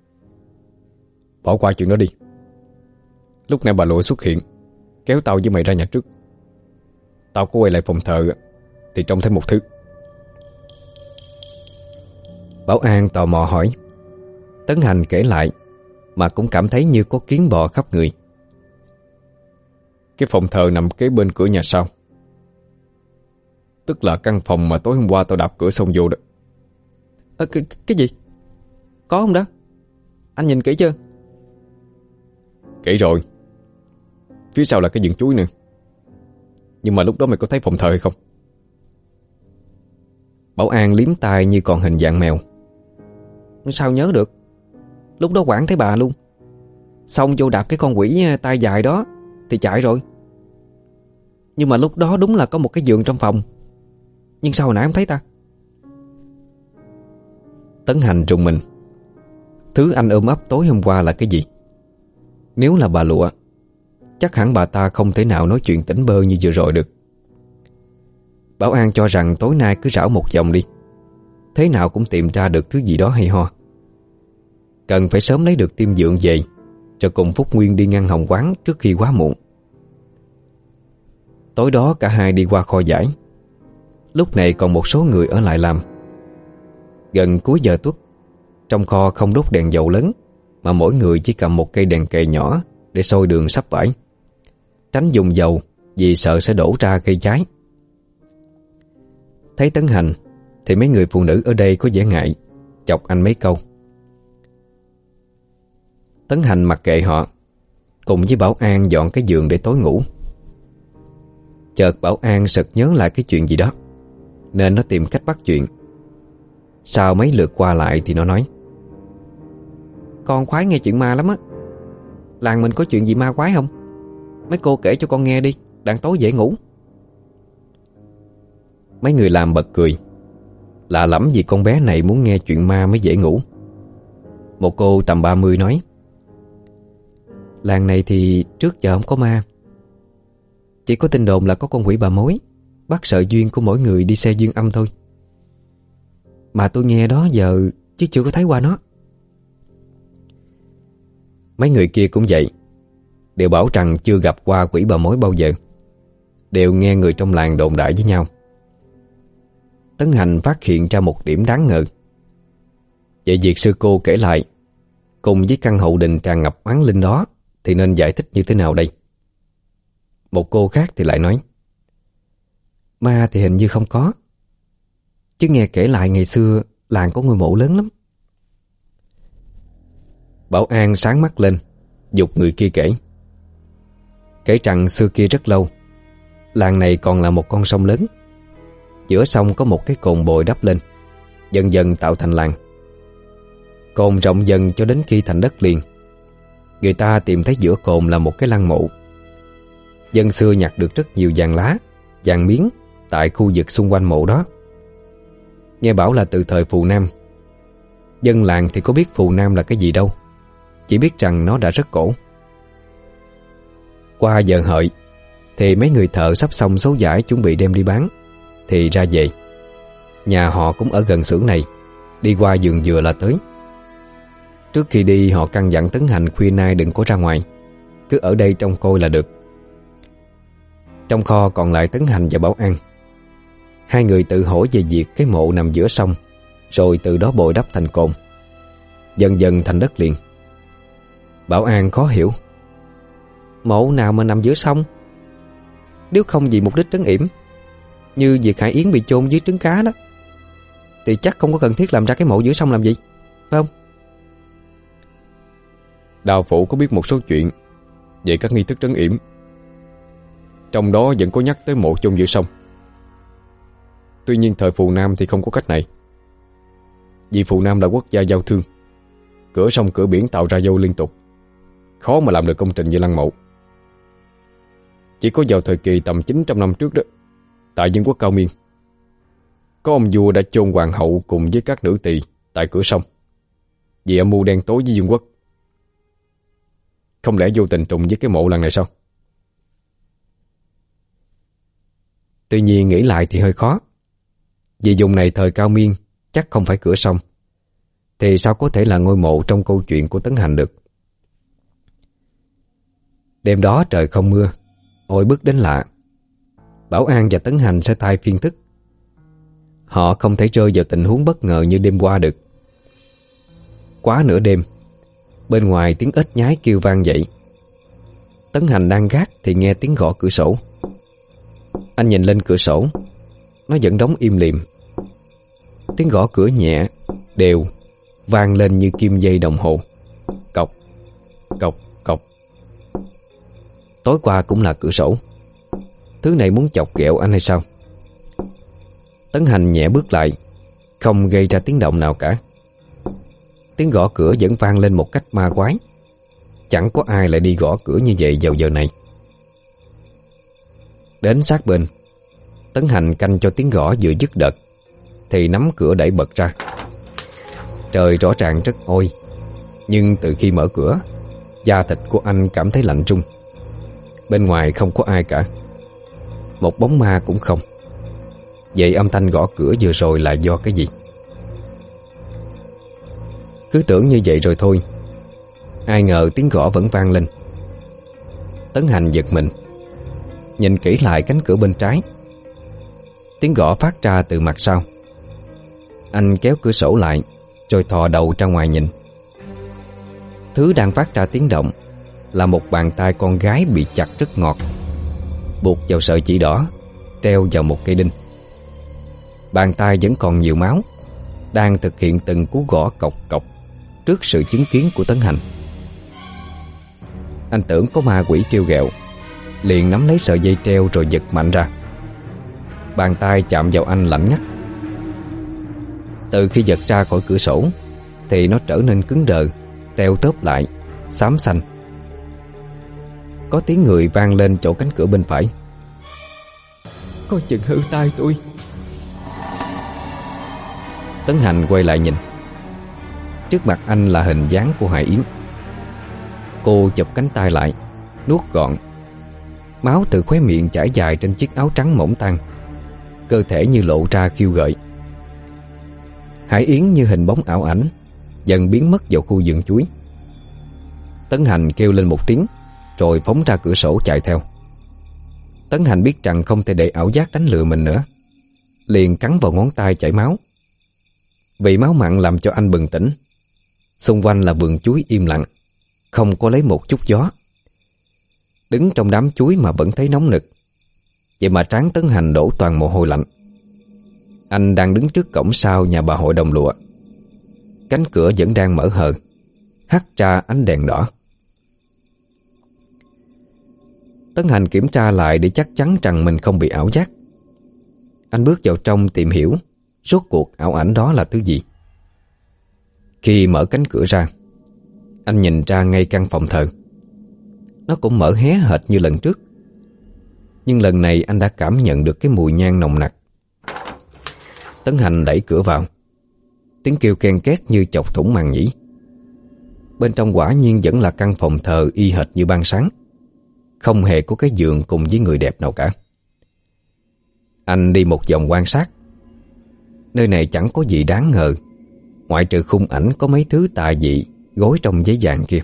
Bỏ qua chuyện đó đi. Lúc nãy bà Lụa xuất hiện kéo tao với mày ra nhà trước. Tao có quay lại phòng thờ thì trông thấy một thứ. Bảo An tò mò hỏi. Tấn Hành kể lại mà cũng cảm thấy như có kiến bò khắp người. Cái phòng thờ nằm kế bên cửa nhà sau, tức là căn phòng mà tối hôm qua tao đạp cửa xông vô đó. À, cái, cái gì? Có không đó? Anh nhìn kỹ chưa? Kỹ rồi. Phía sau là cái vườn chuối nữa. Nhưng mà lúc đó mày có thấy phòng thờ hay không? Bảo An liếm tai như còn hình dạng mèo. Sao nhớ được? Lúc đó quảng thấy bà luôn. Xong vô đạp cái con quỷ tai dài đó thì chạy rồi. Nhưng mà lúc đó đúng là có một cái giường trong phòng. Nhưng sao hồi nãy không thấy ta? Tấn Hành rùng mình. Thứ anh ôm ấp tối hôm qua là cái gì? Nếu là bà Lụa, chắc hẳn bà ta không thể nào nói chuyện tỉnh bơ như vừa rồi được. Bảo An cho rằng tối nay cứ rảo một vòng đi, thế nào cũng tìm ra được thứ gì đó hay ho. Cần phải sớm lấy được Tim Dượng về, cho cùng Phúc Nguyên đi ngăn Hồng Quán trước khi quá muộn. Tối đó cả hai đi qua kho giải. Lúc này còn một số người ở lại làm. Gần cuối giờ tuất, trong kho không đốt đèn dầu lớn, mà mỗi người chỉ cầm một cây đèn kề nhỏ để soi đường sắp vải, tránh dùng dầu vì sợ sẽ đổ ra gây cháy. Thấy Tấn Hành thì mấy người phụ nữ ở đây có vẻ ngại, chọc anh mấy câu. Tấn Hành mặc kệ họ, cùng với Bảo An dọn cái giường để tối ngủ. Chợt Bảo An sực nhớ lại cái chuyện gì đó, nên nó tìm cách bắt chuyện. Sau mấy lượt qua lại thì nó nói: "Con khoái nghe chuyện ma lắm á. Làng mình có chuyện gì ma quái không? Mấy cô kể cho con nghe đi, đặng tối dễ ngủ." Mấy người làm bật cười. Lạ lắm vì con bé này muốn nghe chuyện ma mới dễ ngủ. Một cô tầm ba mươi nói: "Làng này thì trước giờ không có ma. Chỉ có tin đồn là có con quỷ bà mối bắt sợi duyên của mỗi người đi xe duyên âm thôi. Mà tôi nghe đó giờ chứ chưa có thấy qua nó." Mấy người kia cũng vậy, đều bảo rằng chưa gặp qua quỷ bà mối bao giờ, đều nghe người trong làng đồn đại với nhau. Tấn Hành phát hiện ra một điểm đáng ngờ. Vậy việc sư cô kể lại cùng với căn hậu đình tràn ngập oán linh đó thì nên giải thích như thế nào đây? Một cô khác thì lại nói: "Ma thì hình như không có, chứ nghe kể lại ngày xưa làng có ngôi mộ lớn lắm." Bảo An sáng mắt lên, giục người kia kể. Kể rằng xưa kia rất lâu, làng này còn là một con sông lớn. Giữa sông có một cái cồn bồi đắp lên, dần dần tạo thành làng. Cồn rộng dần cho đến khi thành đất liền. Người ta tìm thấy giữa cồn là một cái lăng mộ. Dân xưa nhặt được rất nhiều vàng lá, vàng miếng tại khu vực xung quanh mộ đó. Nghe bảo là từ thời Phù Nam. Dân làng thì có biết Phù Nam là cái gì đâu, chỉ biết rằng nó đã rất cổ. Qua giờ hợi thì mấy người thợ sắp xong số vải chuẩn bị đem đi bán thì ra về. Nhà họ cũng ở gần xưởng này, đi qua vườn dừa là tới. Trước khi đi họ căn dặn Tấn Hành khuya nay đừng có ra ngoài, cứ ở đây trông coi là được. Trong kho còn lại Tấn Hành và Bảo An. Hai người tự hỏi về việc cái mộ nằm giữa sông, rồi từ đó bồi đắp thành cồn, dần dần thành đất liền. Bảo An khó hiểu: "Mộ nào mà nằm giữa sông? Nếu không vì mục đích trấn yểm, như việc Hải Yến bị chôn dưới trứng cá đó, thì chắc không có cần thiết làm ra cái mộ giữa sông làm gì, phải không?" Đào phủ có biết một số chuyện về các nghi thức trấn yểm, trong đó vẫn có nhắc tới mộ chôn giữa sông. Tuy nhiên thời Phù Nam thì không có cách này. Vì Phù Nam là quốc gia giao thương, cửa sông cửa biển tạo ra dâu liên tục, khó mà làm được công trình như lăng mộ. Chỉ có vào thời kỳ tầm chín trăm năm trước đó, tại Dân Quốc Cao Miên, có ông vua đã chôn hoàng hậu cùng với các nữ tỳ tại cửa sông vì âm mưu đen tối với Dương Quốc. Không lẽ vô tình trùng với cái mộ lần này sao? Tuy nhiên nghĩ lại thì hơi khó, vì vùng này thời Cao Miên chắc không phải cửa sông, thì sao có thể là ngôi mộ trong câu chuyện của Tấn Hành được. Đêm đó trời không mưa, ôi bức đến lạ. Bảo An và Tấn Hành sẽ thay phiên thức. Họ không thể rơi vào tình huống bất ngờ như đêm qua được. Quá nửa đêm, bên ngoài tiếng ếch nhái kêu vang dậy. Tấn Hành đang gác thì nghe tiếng gõ cửa sổ. Anh nhìn lên cửa sổ, nó vẫn đóng im lìm. Tiếng gõ cửa nhẹ, đều, vang lên như kim dây đồng hồ. Cộc, cộc, cộc. Tối qua cũng là cửa sổ. Thứ này muốn chọc ghẹo anh hay sao? Tấn Hành nhẹ bước lại, không gây ra tiếng động nào cả. Tiếng gõ cửa vẫn vang lên một cách ma quái. Chẳng có ai lại đi gõ cửa như vậy vào giờ này. Đến sát bên, Tấn Hành canh cho tiếng gõ vừa dứt đợt thì nắm cửa đẩy bật ra. Trời rõ ràng rất oi, nhưng từ khi mở cửa, da thịt của anh cảm thấy lạnh run. Bên ngoài không có ai cả, một bóng ma cũng không. vậy âm thanh gõ cửa vừa rồi là do cái gì? Cứ tưởng như vậy rồi thôi, ai ngờ tiếng gõ vẫn vang lên. Tấn Hành giật mình, nhìn kỹ lại cánh cửa bên trái. Tiếng gõ phát ra từ mặt sau. Anh kéo cửa sổ lại, rồi thò đầu ra ngoài nhìn. Thứ đang phát ra tiếng động là một bàn tay con gái bị chặt rất ngọt, buộc vào sợi chỉ đỏ, treo vào một cây đinh. Bàn tay vẫn còn nhiều máu, đang thực hiện từng cú gõ cộc cộc trước sự chứng kiến của Tấn Hành. Anh tưởng có ma quỷ trêu ghẹo, liền nắm lấy sợi dây treo rồi giật mạnh ra. Bàn tay chạm vào anh lạnh ngắt. Từ khi giật ra khỏi cửa sổ thì nó trở nên cứng đờ, teo tóp lại, xám xanh. Có tiếng người vang lên chỗ cánh cửa bên phải. Coi chừng hư tay tôi. Tấn Hành quay lại nhìn. Trước mặt anh là hình dáng của Hải Yến. Cô chụp cánh tay lại, nuốt gọn. Máu từ khóe miệng chảy dài trên chiếc áo trắng mỏng tang, cơ thể như lộ ra khiêu gợi. Hải Yến như hình bóng ảo ảnh, dần biến mất vào khu vườn chuối. Tấn Hành kêu lên một tiếng, rồi phóng ra cửa sổ chạy theo. Tấn Hành biết rằng không thể để ảo giác đánh lừa mình nữa, liền cắn vào ngón tay chảy máu. Vị máu mặn làm cho anh bừng tỉnh. Xung quanh là vườn chuối im lặng, không có lấy một chút gió. Đứng trong đám chuối mà vẫn thấy nóng nực, vậy mà trán Tấn Hành đổ toàn mồ hôi lạnh. Anh đang đứng trước cổng sau nhà bà hội đồng lụa. Cánh cửa vẫn đang mở hờ, hắt ra ánh đèn đỏ. Tấn Hành kiểm tra lại để chắc chắn rằng mình không bị ảo giác. Anh bước vào trong tìm hiểu rốt cuộc ảo ảnh đó là thứ gì. Khi mở cánh cửa ra, anh nhìn ra ngay căn phòng thờ. Nó cũng mở hé hệt như lần trước, nhưng lần này anh đã cảm nhận được cái mùi nhang nồng nặc. Tấn Hành đẩy cửa vào. Tiếng kêu ken két như chọc thủng màng nhĩ. Bên trong quả nhiên vẫn là căn phòng thờ y hệt như ban sáng, không hề có cái giường cùng với người đẹp nào cả. Anh đi một vòng quan sát. Nơi này chẳng có gì đáng ngờ, ngoại trừ khung ảnh có mấy thứ tà dị gói trong giấy vàng kia.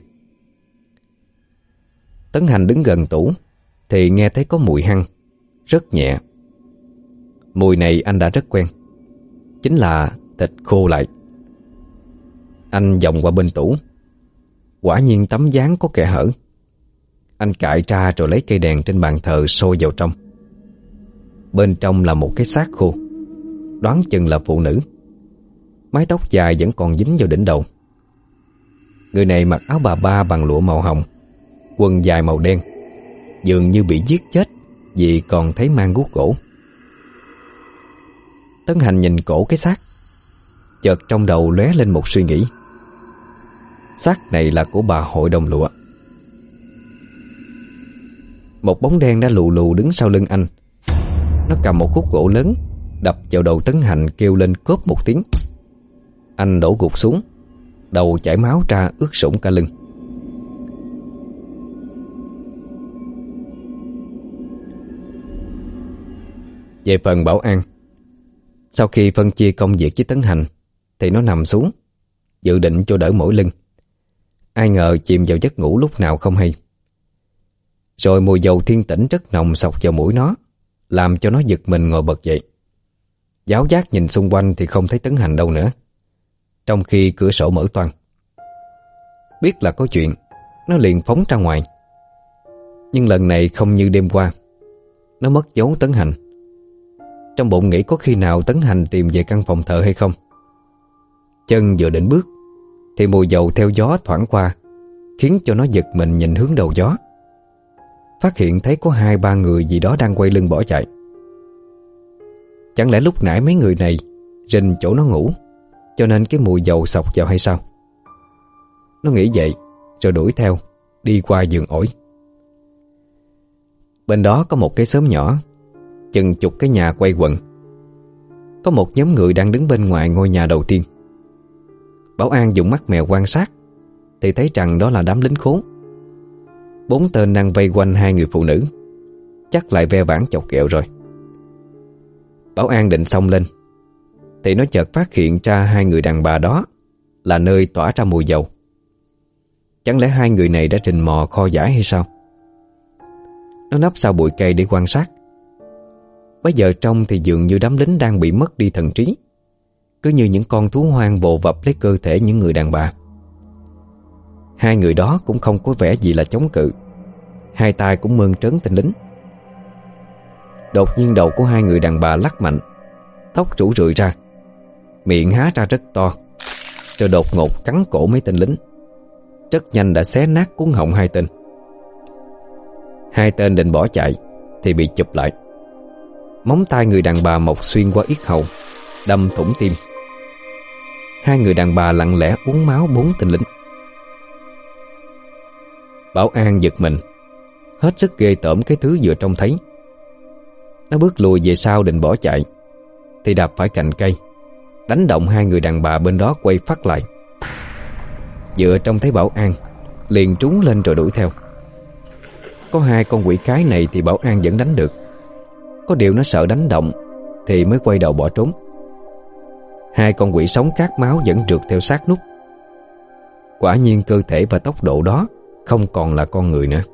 Tấn Hành đứng gần tủ thì nghe thấy có mùi hăng, rất nhẹ. Mùi này anh đã rất quen, chính là thịt khô lại. Anh vòng qua bên tủ. Quả nhiên tấm dáng có kẽ hở. Anh cạy ra rồi lấy cây đèn trên bàn thờ soi vào trong. Bên trong là một cái xác khô, đoán chừng là phụ nữ. Mái tóc dài vẫn còn dính vào đỉnh đầu. Người này mặc áo bà ba bằng lụa màu hồng, quần dài màu đen, dường như bị giết chết vì còn thấy mang guốc cổ. Tấn Hành nhìn cổ cái xác, chợt trong đầu lóe lên một suy nghĩ. Xác này là của bà hội đồng lụa. Một bóng đen đã lù lù đứng sau lưng anh. Nó cầm một khúc gỗ lớn đập vào đầu Tấn Hành, kêu lên cốp một tiếng. Anh đổ gục xuống, đầu chảy máu ra ướt sũng cả lưng. Về phần Bảo An, sau khi phân chia công việc với Tấn Hành thì nó nằm xuống, dự định cho đỡ mỏi lưng. Ai ngờ chìm vào giấc ngủ lúc nào không hay. Rồi mùi dầu thiên tĩnh rất nồng xộc vào mũi nó, làm cho nó giật mình ngồi bật dậy. Giáo giác nhìn xung quanh thì không thấy Tấn Hành đâu nữa, trong khi cửa sổ mở toang. Biết là có chuyện, nó liền phóng ra ngoài. Nhưng lần này không như đêm qua, nó mất dấu Tấn Hành. Trong bụng nghĩ có khi nào Tấn Hành tìm về căn phòng thờ hay không. Chân vừa định bước thì mùi dầu theo gió thoảng qua, khiến cho nó giật mình nhìn hướng đầu gió. Phát hiện thấy có hai ba người gì đó đang quay lưng bỏ chạy. Chẳng lẽ lúc nãy mấy người này rình chỗ nó ngủ, cho nên cái mùi dầu xộc vào hay sao? Nó nghĩ vậy rồi đuổi theo, đi qua giường ổi. Bên đó có một cái xóm nhỏ, chừng chục cái nhà quay quần. Có một nhóm người đang đứng bên ngoài ngôi nhà đầu tiên. Bảo An dùng mắt mèo quan sát thì thấy rằng đó là đám lính khốn. Bốn tên đang vây quanh hai người phụ nữ, chắc lại ve vãn chọc ghẹo rồi. Bảo An định xông lên thì nó chợt phát hiện ra hai người đàn bà đó là nơi tỏa ra mùi dầu. Chẳng lẽ hai người này đã rình mò kho giải hay sao? Nó nấp sau bụi cây để quan sát. Bây giờ trông thì dường như đám lính đang bị mất đi thần trí, cứ như những con thú hoang vồ vập lấy cơ thể những người đàn bà. Hai người đó cũng không có vẻ gì là chống cự, hai tay cũng mơn trớn tên lính. Đột nhiên đầu của hai người đàn bà lắc mạnh, tóc rủ rượi ra, miệng há ra rất to, rồi đột ngột cắn cổ mấy tên lính. Rất nhanh đã xé nát cuống họng hai tên. Hai tên định bỏ chạy thì bị chụp lại. Móng tay người đàn bà mọc xuyên qua yết hầu, đâm thủng tim. Hai người đàn bà lặng lẽ uống máu bốn tên lính. Bảo An giật mình, hết sức ghê tởm cái thứ vừa trông thấy. Nó bước lùi về sau định bỏ chạy thì đạp phải cành cây, đánh động hai người đàn bà bên đó quay phát lại. Vừa trông thấy Bảo An liền trúng lên rồi đuổi theo. Có hai con quỷ cái này thì Bảo An vẫn đánh được, có điều nó sợ đánh động thì mới quay đầu bỏ trốn. Hai con quỷ sống khát máu vẫn rượt theo sát nút. Quả nhiên cơ thể và tốc độ đó không còn là con người nữa.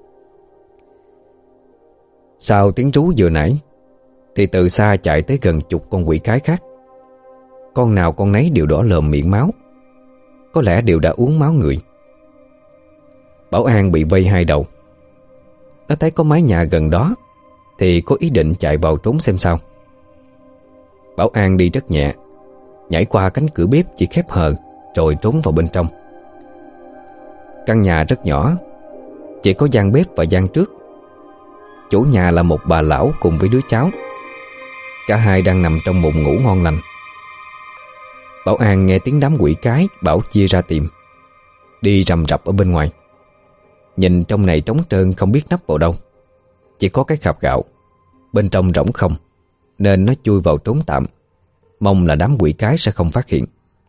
Sau tiếng rú vừa nãy thì từ xa chạy tới gần chục con quỷ cái khác. Con nào con nấy đều đỏ lồm miệng máu, có lẽ đều đã uống máu người. Bảo An bị vây hai đầu. Nó thấy có mái nhà gần đó thì có ý định chạy vào trốn xem sao. Bảo An đi rất nhẹ, nhảy qua cánh cửa bếp chỉ khép hờ rồi trốn vào bên trong. Căn nhà rất nhỏ, chỉ có gian bếp và gian trước. Chủ nhà là một bà lão cùng với đứa cháu. Cả hai đang nằm trong mộng ngủ ngon lành. Bảo An nghe tiếng đám quỷ cái bảo chia ra tìm, đi rầm rập ở bên ngoài. Nhìn trong này trống trơn không biết nắp vào đâu, chỉ có cái khạp gạo, bên trong rỗng không, nên nó chui vào trốn tạm, mong là đám quỷ cái sẽ không phát hiện.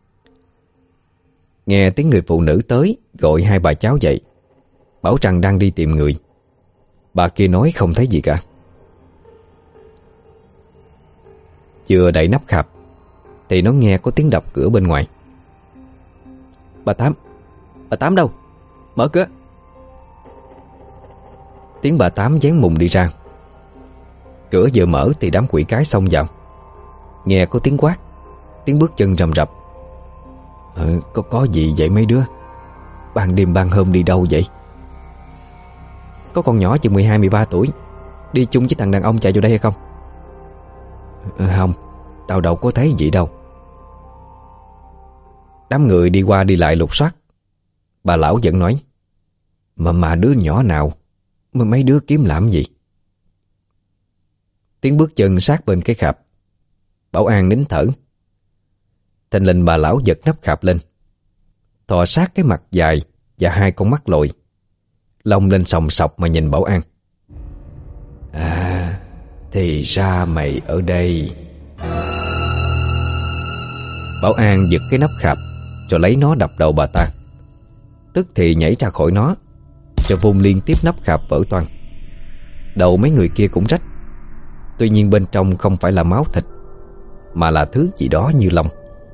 Nghe tiếng người phụ nữ tới gọi hai bà cháu dậy, bảo rằng đang đi tìm người. Bà kia nói không thấy gì cả. Chưa đậy nắp khạp thì nó nghe có tiếng đập cửa bên ngoài. Bà Tám, bà Tám đâu? Mở cửa. Tiếng bà Tám dán mùng đi ra. Cửa vừa mở thì đám quỷ cái xông vào. Nghe có tiếng quát, tiếng bước chân rầm rập. Ừ, có có gì vậy mấy đứa? Ban đêm ban hôm đi đâu vậy? Có con nhỏ chừng mười hai mười ba tuổi đi chung với thằng đàn ông chạy vô đây hay không? Ừ, không, tao đâu có thấy gì đâu. Đám người đi qua đi lại lục soát. Bà lão vẫn nói: Mà mà đứa nhỏ nào mà mấy đứa kiếm làm gì? Tiếng bước chân sát bên cái khạp. Bảo An nín thở. Thình lình bà lão giật nắp khạp lên, thò sát cái mặt dài và hai con mắt lồi, lông lên sòng sọc mà nhìn Bảo An. À, thì ra mày ở đây. Bảo An giật cái nắp khạp rồi lấy nó đập đầu bà ta. Tức thì nhảy ra khỏi nó, cho vung liên tiếp nắp khạp vỡ toang. Đầu mấy người kia cũng rách. Tuy nhiên bên trong không phải là máu thịt, mà là thứ gì đó như lông.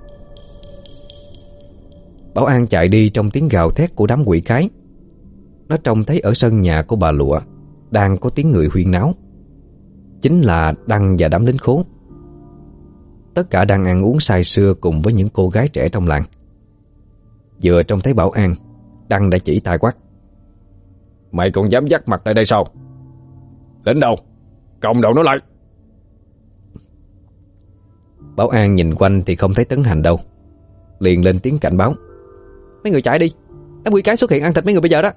Bảo An chạy đi trong tiếng gào thét của đám quỷ cái. Nó trông thấy ở sân nhà của bà Lụa đang có tiếng người huyên náo. Chính là Đăng và đám lính khốn. Tất cả đang ăn uống say sưa cùng với những cô gái trẻ trong làng. Vừa trông thấy Bảo An, Đăng đã chỉ tay quát: Mày còn dám dắt mặt lại đây sao? Lính đâu? Còng đầu nó lại. Bảo An nhìn quanh thì không thấy Tấn Hành đâu, liền lên tiếng cảnh báo: Mấy người chạy đi, đám quỷ cái xuất hiện ăn thịt mấy người bây giờ đó.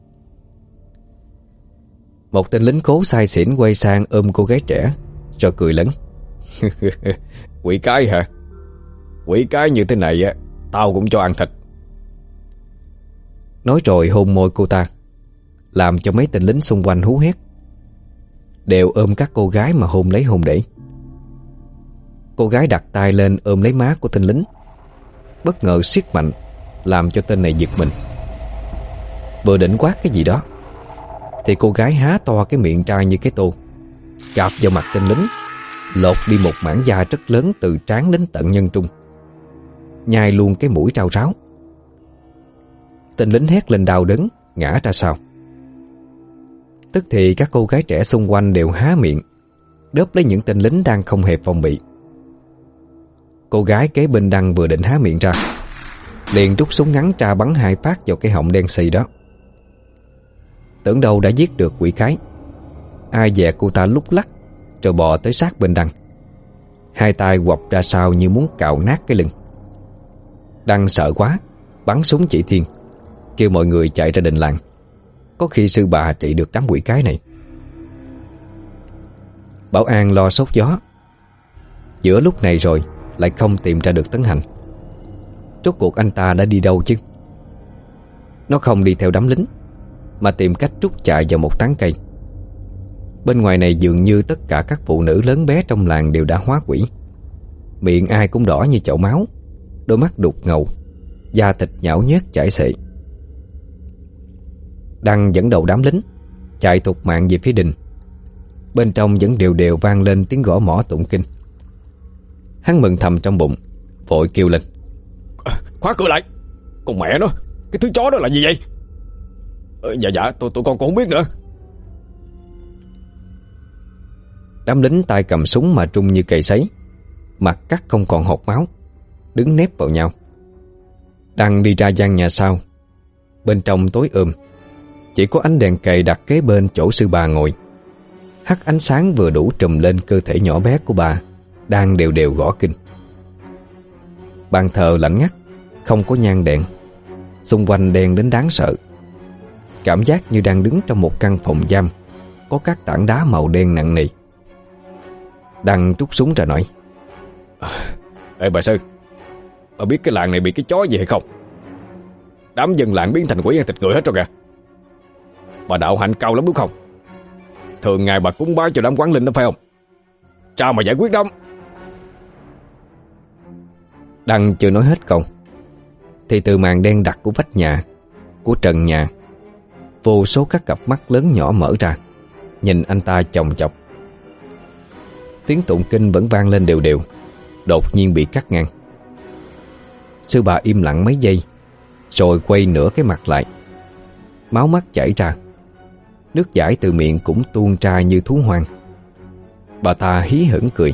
Một tên lính cố say xỉn quay sang ôm cô gái trẻ rồi cười lớn: Quỷ cái hả? Quỷ cái như thế này á, tao cũng cho ăn thịt. Nói rồi hôn môi cô ta, làm cho mấy tên lính xung quanh hú hét, đều ôm các cô gái mà hôn lấy hôn để. Cô gái đặt tay lên ôm lấy má của tên lính, bất ngờ siết mạnh, làm cho tên này giật mình. Vừa định quát cái gì đó thì cô gái há to cái miệng trai như cái tô, gạp vào mặt tên lính, lột đi một mảng da rất lớn từ trán đến tận nhân trung, nhai luôn cái mũi trao ráo. Tên lính hét lên đau đớn, ngã ra sau. Tức thì các cô gái trẻ xung quanh đều há miệng đớp lấy những tên lính đang không hề phòng bị. Cô gái kế bên Đăng vừa định há miệng ra, liền rút súng ngắn tra bắn hai phát vào cái họng đen xì đó. Tưởng đâu đã giết được quỷ cái, ai dè cô ta lúc lắc rồi bò tới sát bên Đăng, hai tay quặp ra sau như muốn cạo nát cái lưng. Đăng sợ quá, bắn súng chỉ thiên, kêu mọi người chạy ra đình làng, có khi sư bà trị được đám quỷ cái này. Bảo An lo sốt gió. Giữa lúc này rồi lại không tìm ra được Tấn Hành. Rốt cuộc anh ta đã đi đâu chứ? Nó không đi theo đám lính, mà tìm cách trút chạy vào một tán cây. Bên ngoài này dường như tất cả các phụ nữ lớn bé trong làng đều đã hóa quỷ. Miệng ai cũng đỏ như chậu máu, đôi mắt đục ngầu, da thịt nhão nhét chảy xệ. Đăng dẫn đầu đám lính chạy thục mạng về phía đình. Bên trong vẫn đều đều vang lên tiếng gõ mõ tụng kinh. Hắn mừng thầm trong bụng, vội kêu lên: à, khóa cửa lại! Con mẹ nó, cái thứ chó đó là gì vậy? ờ, Dạ dạ, tôi tụi con cũng không biết nữa. Đám lính tay cầm súng mà trung như cày sấy, mặt cắt không còn hột máu, đứng nép vào nhau. Đăng đi ra gian nhà sau. Bên trong tối ùm, chỉ có ánh đèn cầy đặt kế bên chỗ sư bà ngồi. Hắt ánh sáng vừa đủ trùm lên cơ thể nhỏ bé của bà đang đều đều gõ kinh. Bàn thờ lạnh ngắt, không có nhang đèn, xung quanh đen đến đáng sợ. Cảm giác như đang đứng trong một căn phòng giam có các tảng đá màu đen nặng nề. Đăng trút súng ra nói: à, Ê bà sư, bà biết cái làng này bị cái chó gì hay không? Đám dân làng biến thành quỷ ăn thịt người hết rồi kìa. Bà đạo hạnh cao lắm đúng không? Thường ngày bà cúng bái cho đám quán linh đó phải không? Sao mà giải quyết đám? Đăng chưa nói hết câu thì từ màn đen đặc của vách nhà, của trần nhà, vô số các cặp mắt lớn nhỏ mở ra, nhìn anh ta chòng chọc. Tiếng tụng kinh vẫn vang lên đều đều, đột nhiên bị cắt ngang. Sư bà im lặng mấy giây, rồi quay nửa cái mặt lại. Máu mắt chảy ra, nước dãi từ miệng cũng tuôn ra như thú hoang. Bà ta hí hửng cười.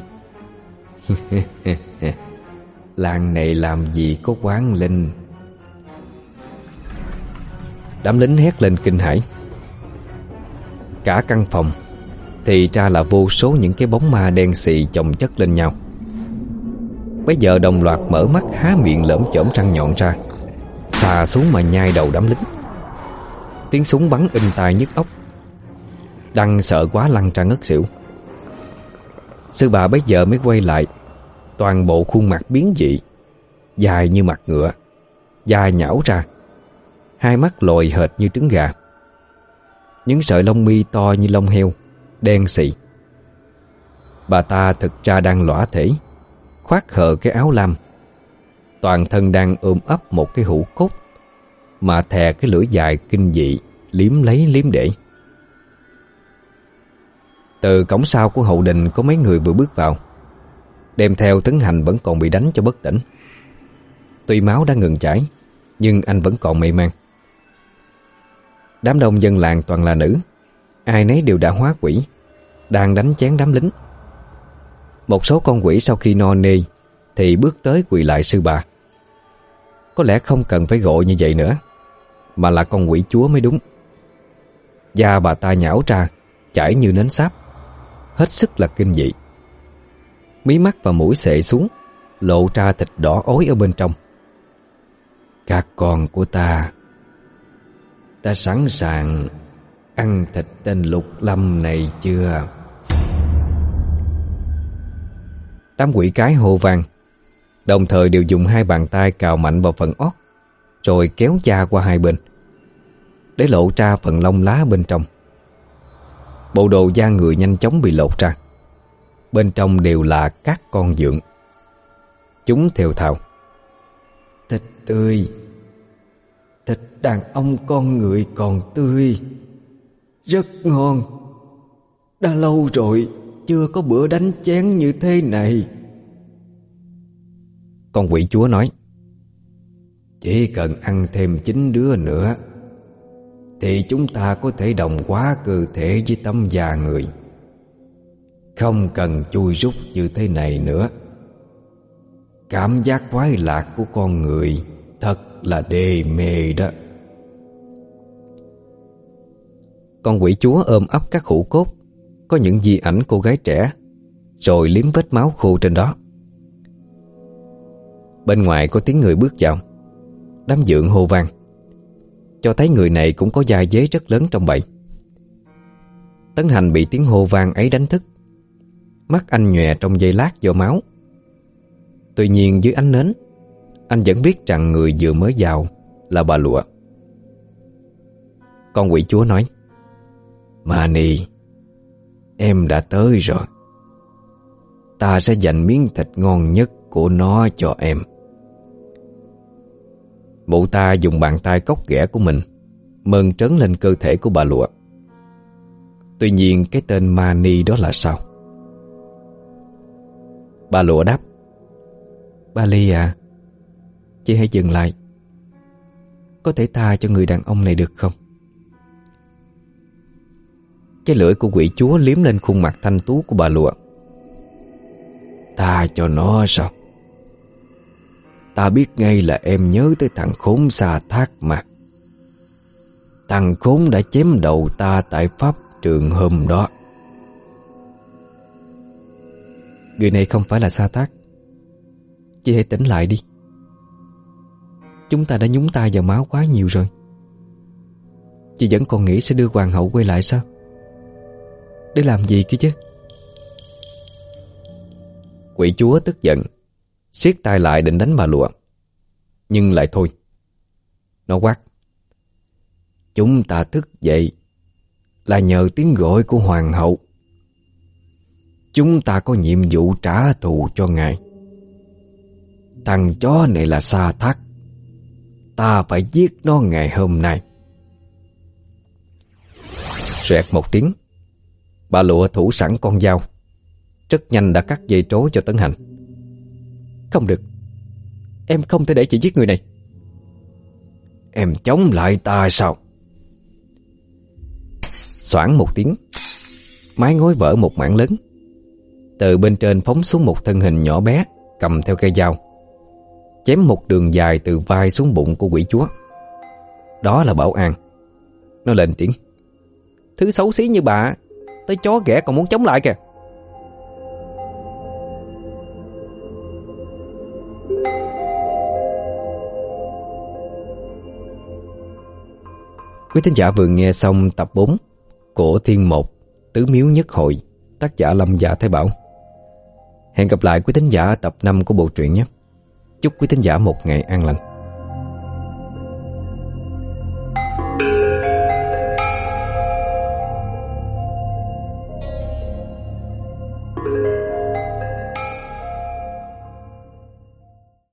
Làng này làm gì có quán linh. Đám lính hét lên kinh hãi. Cả căn phòng thì ra là vô số những cái bóng ma đen xì chồng chất lên nhau. Bây giờ đồng loạt mở mắt há miệng lởm chởm răng nhọn ra, xà xuống mà nhai đầu đám lính. Tiếng súng bắn in tai nhức óc. Đăng sợ quá lăn ra ngất xỉu. Sư bà bây giờ mới quay lại, toàn bộ khuôn mặt biến dị, dài như mặt ngựa, da nhão ra, hai mắt lồi hệt như trứng gà. Những sợi lông mi to như lông heo, đen xì. Bà ta thực ra đang lõa thể, khoác hờ cái áo lam, toàn thân đang ôm ấp một cái hũ cốt, mà thè cái lưỡi dài kinh dị liếm lấy liếm để. Từ cổng sau của hậu đình có mấy người vừa bước vào, đem theo Tấn Hành vẫn còn bị đánh cho bất tỉnh. Tuy máu đã ngừng chảy, nhưng anh vẫn còn mê man. Đám đông dân làng toàn là nữ, ai nấy đều đã hóa quỷ, đang đánh chén đám lính. Một số con quỷ sau khi no nê thì bước tới quỳ lại sư bà. Có lẽ không cần phải gọi như vậy nữa, mà là con quỷ chúa mới đúng. Da bà ta nhão ra, chảy như nến sáp, hết sức là kinh dị. Mí mắt và mũi xệ xuống, lộ ra thịt đỏ ối ở bên trong. Các con của ta đã sẵn sàng ăn thịt tên Lục Lâm này chưa? Đám quỷ cái hô vang, đồng thời đều dùng hai bàn tay cào mạnh vào phần ót, rồi kéo da qua hai bên, để lộ ra phần lông lá bên trong. Bộ đồ da người nhanh chóng bị lột ra. Bên trong đều là các con dượng. Chúng thều thào: thịt tươi, thịt đàn ông con người còn tươi, rất ngon. Đã lâu rồi chưa có bữa đánh chén như thế này. Con quỷ chúa nói: Chỉ cần ăn thêm chín đứa nữa thì chúng ta có thể đồng hóa cơ thể với tấm da người, không cần chui rút như thế này nữa. Cảm giác khoái lạc của con người thật là đê mê đó. Con quỷ chúa ôm ấp các hũ cốt có những di ảnh cô gái trẻ, rồi liếm vết máu khô trên đó. Bên ngoài có tiếng người bước vào. Đám dượng hô vang, cho thấy người này cũng có gia giới rất lớn trong bầy. Tấn Hành bị tiếng hô vang ấy đánh thức. Mắt anh nhòe trong giây lát do máu. Tuy nhiên dưới ánh nến, anh vẫn biết rằng người vừa mới vào là bà Lụa. Con quỷ chúa nói: Mani, em đã tới rồi. Ta sẽ dành miếng thịt ngon nhất của nó cho em. Mụ ta dùng bàn tay cóc ghẻ của mình mơn trớn lên cơ thể của bà Lụa. Tuy nhiên cái tên Mani đó là sao? Bà Lụa đáp: Ba Ly à, chị hãy dừng lại. Có thể tha cho người đàn ông này được không? Cái lưỡi của quỷ chúa liếm lên khuôn mặt thanh tú của bà Lụa. Tha cho nó sao? Ta biết ngay là em nhớ tới thằng khốn Sa Thác mà. Thằng khốn đã chém đầu ta tại pháp trường hôm đó. Người này không phải là Sa Thác. Chị hãy tỉnh lại đi. Chúng ta đã nhúng tay vào máu quá nhiều rồi. Chị vẫn còn nghĩ sẽ đưa hoàng hậu quay lại sao? Để làm gì kia chứ? Quỷ chúa tức giận, siết tay lại định đánh bà Lụa, nhưng lại thôi. Nó quát: Chúng ta thức dậy là nhờ tiếng gọi của hoàng hậu. Chúng ta có nhiệm vụ trả thù cho ngài. Thằng chó này là Sa Thác. Ta phải giết nó ngày hôm nay. Rẹt một tiếng, bà Lụa thủ sẵn con dao, rất nhanh đã cắt dây trối cho Tấn Hành. Không được, em không thể để chị giết người này. Em chống lại ta sao? Xoảng một tiếng, mái ngói vỡ một mảng lớn. Từ bên trên phóng xuống một thân hình nhỏ bé cầm theo cây dao, chém một đường dài từ vai xuống bụng của quỷ chúa. Đó là Bảo An. Nó lên tiếng: Thứ xấu xí như bà, tới chó ghẻ còn muốn chống lại kìa. Quý thính giả vừa nghe xong tập bốn của Thiên Một Tứ Miếu Nhất Hội, tác giả Lâm Dạ Thái Bảo. Hẹn gặp lại quý thính giả ở tập năm của bộ truyện nhé. Chúc quý thính giả một ngày an lành.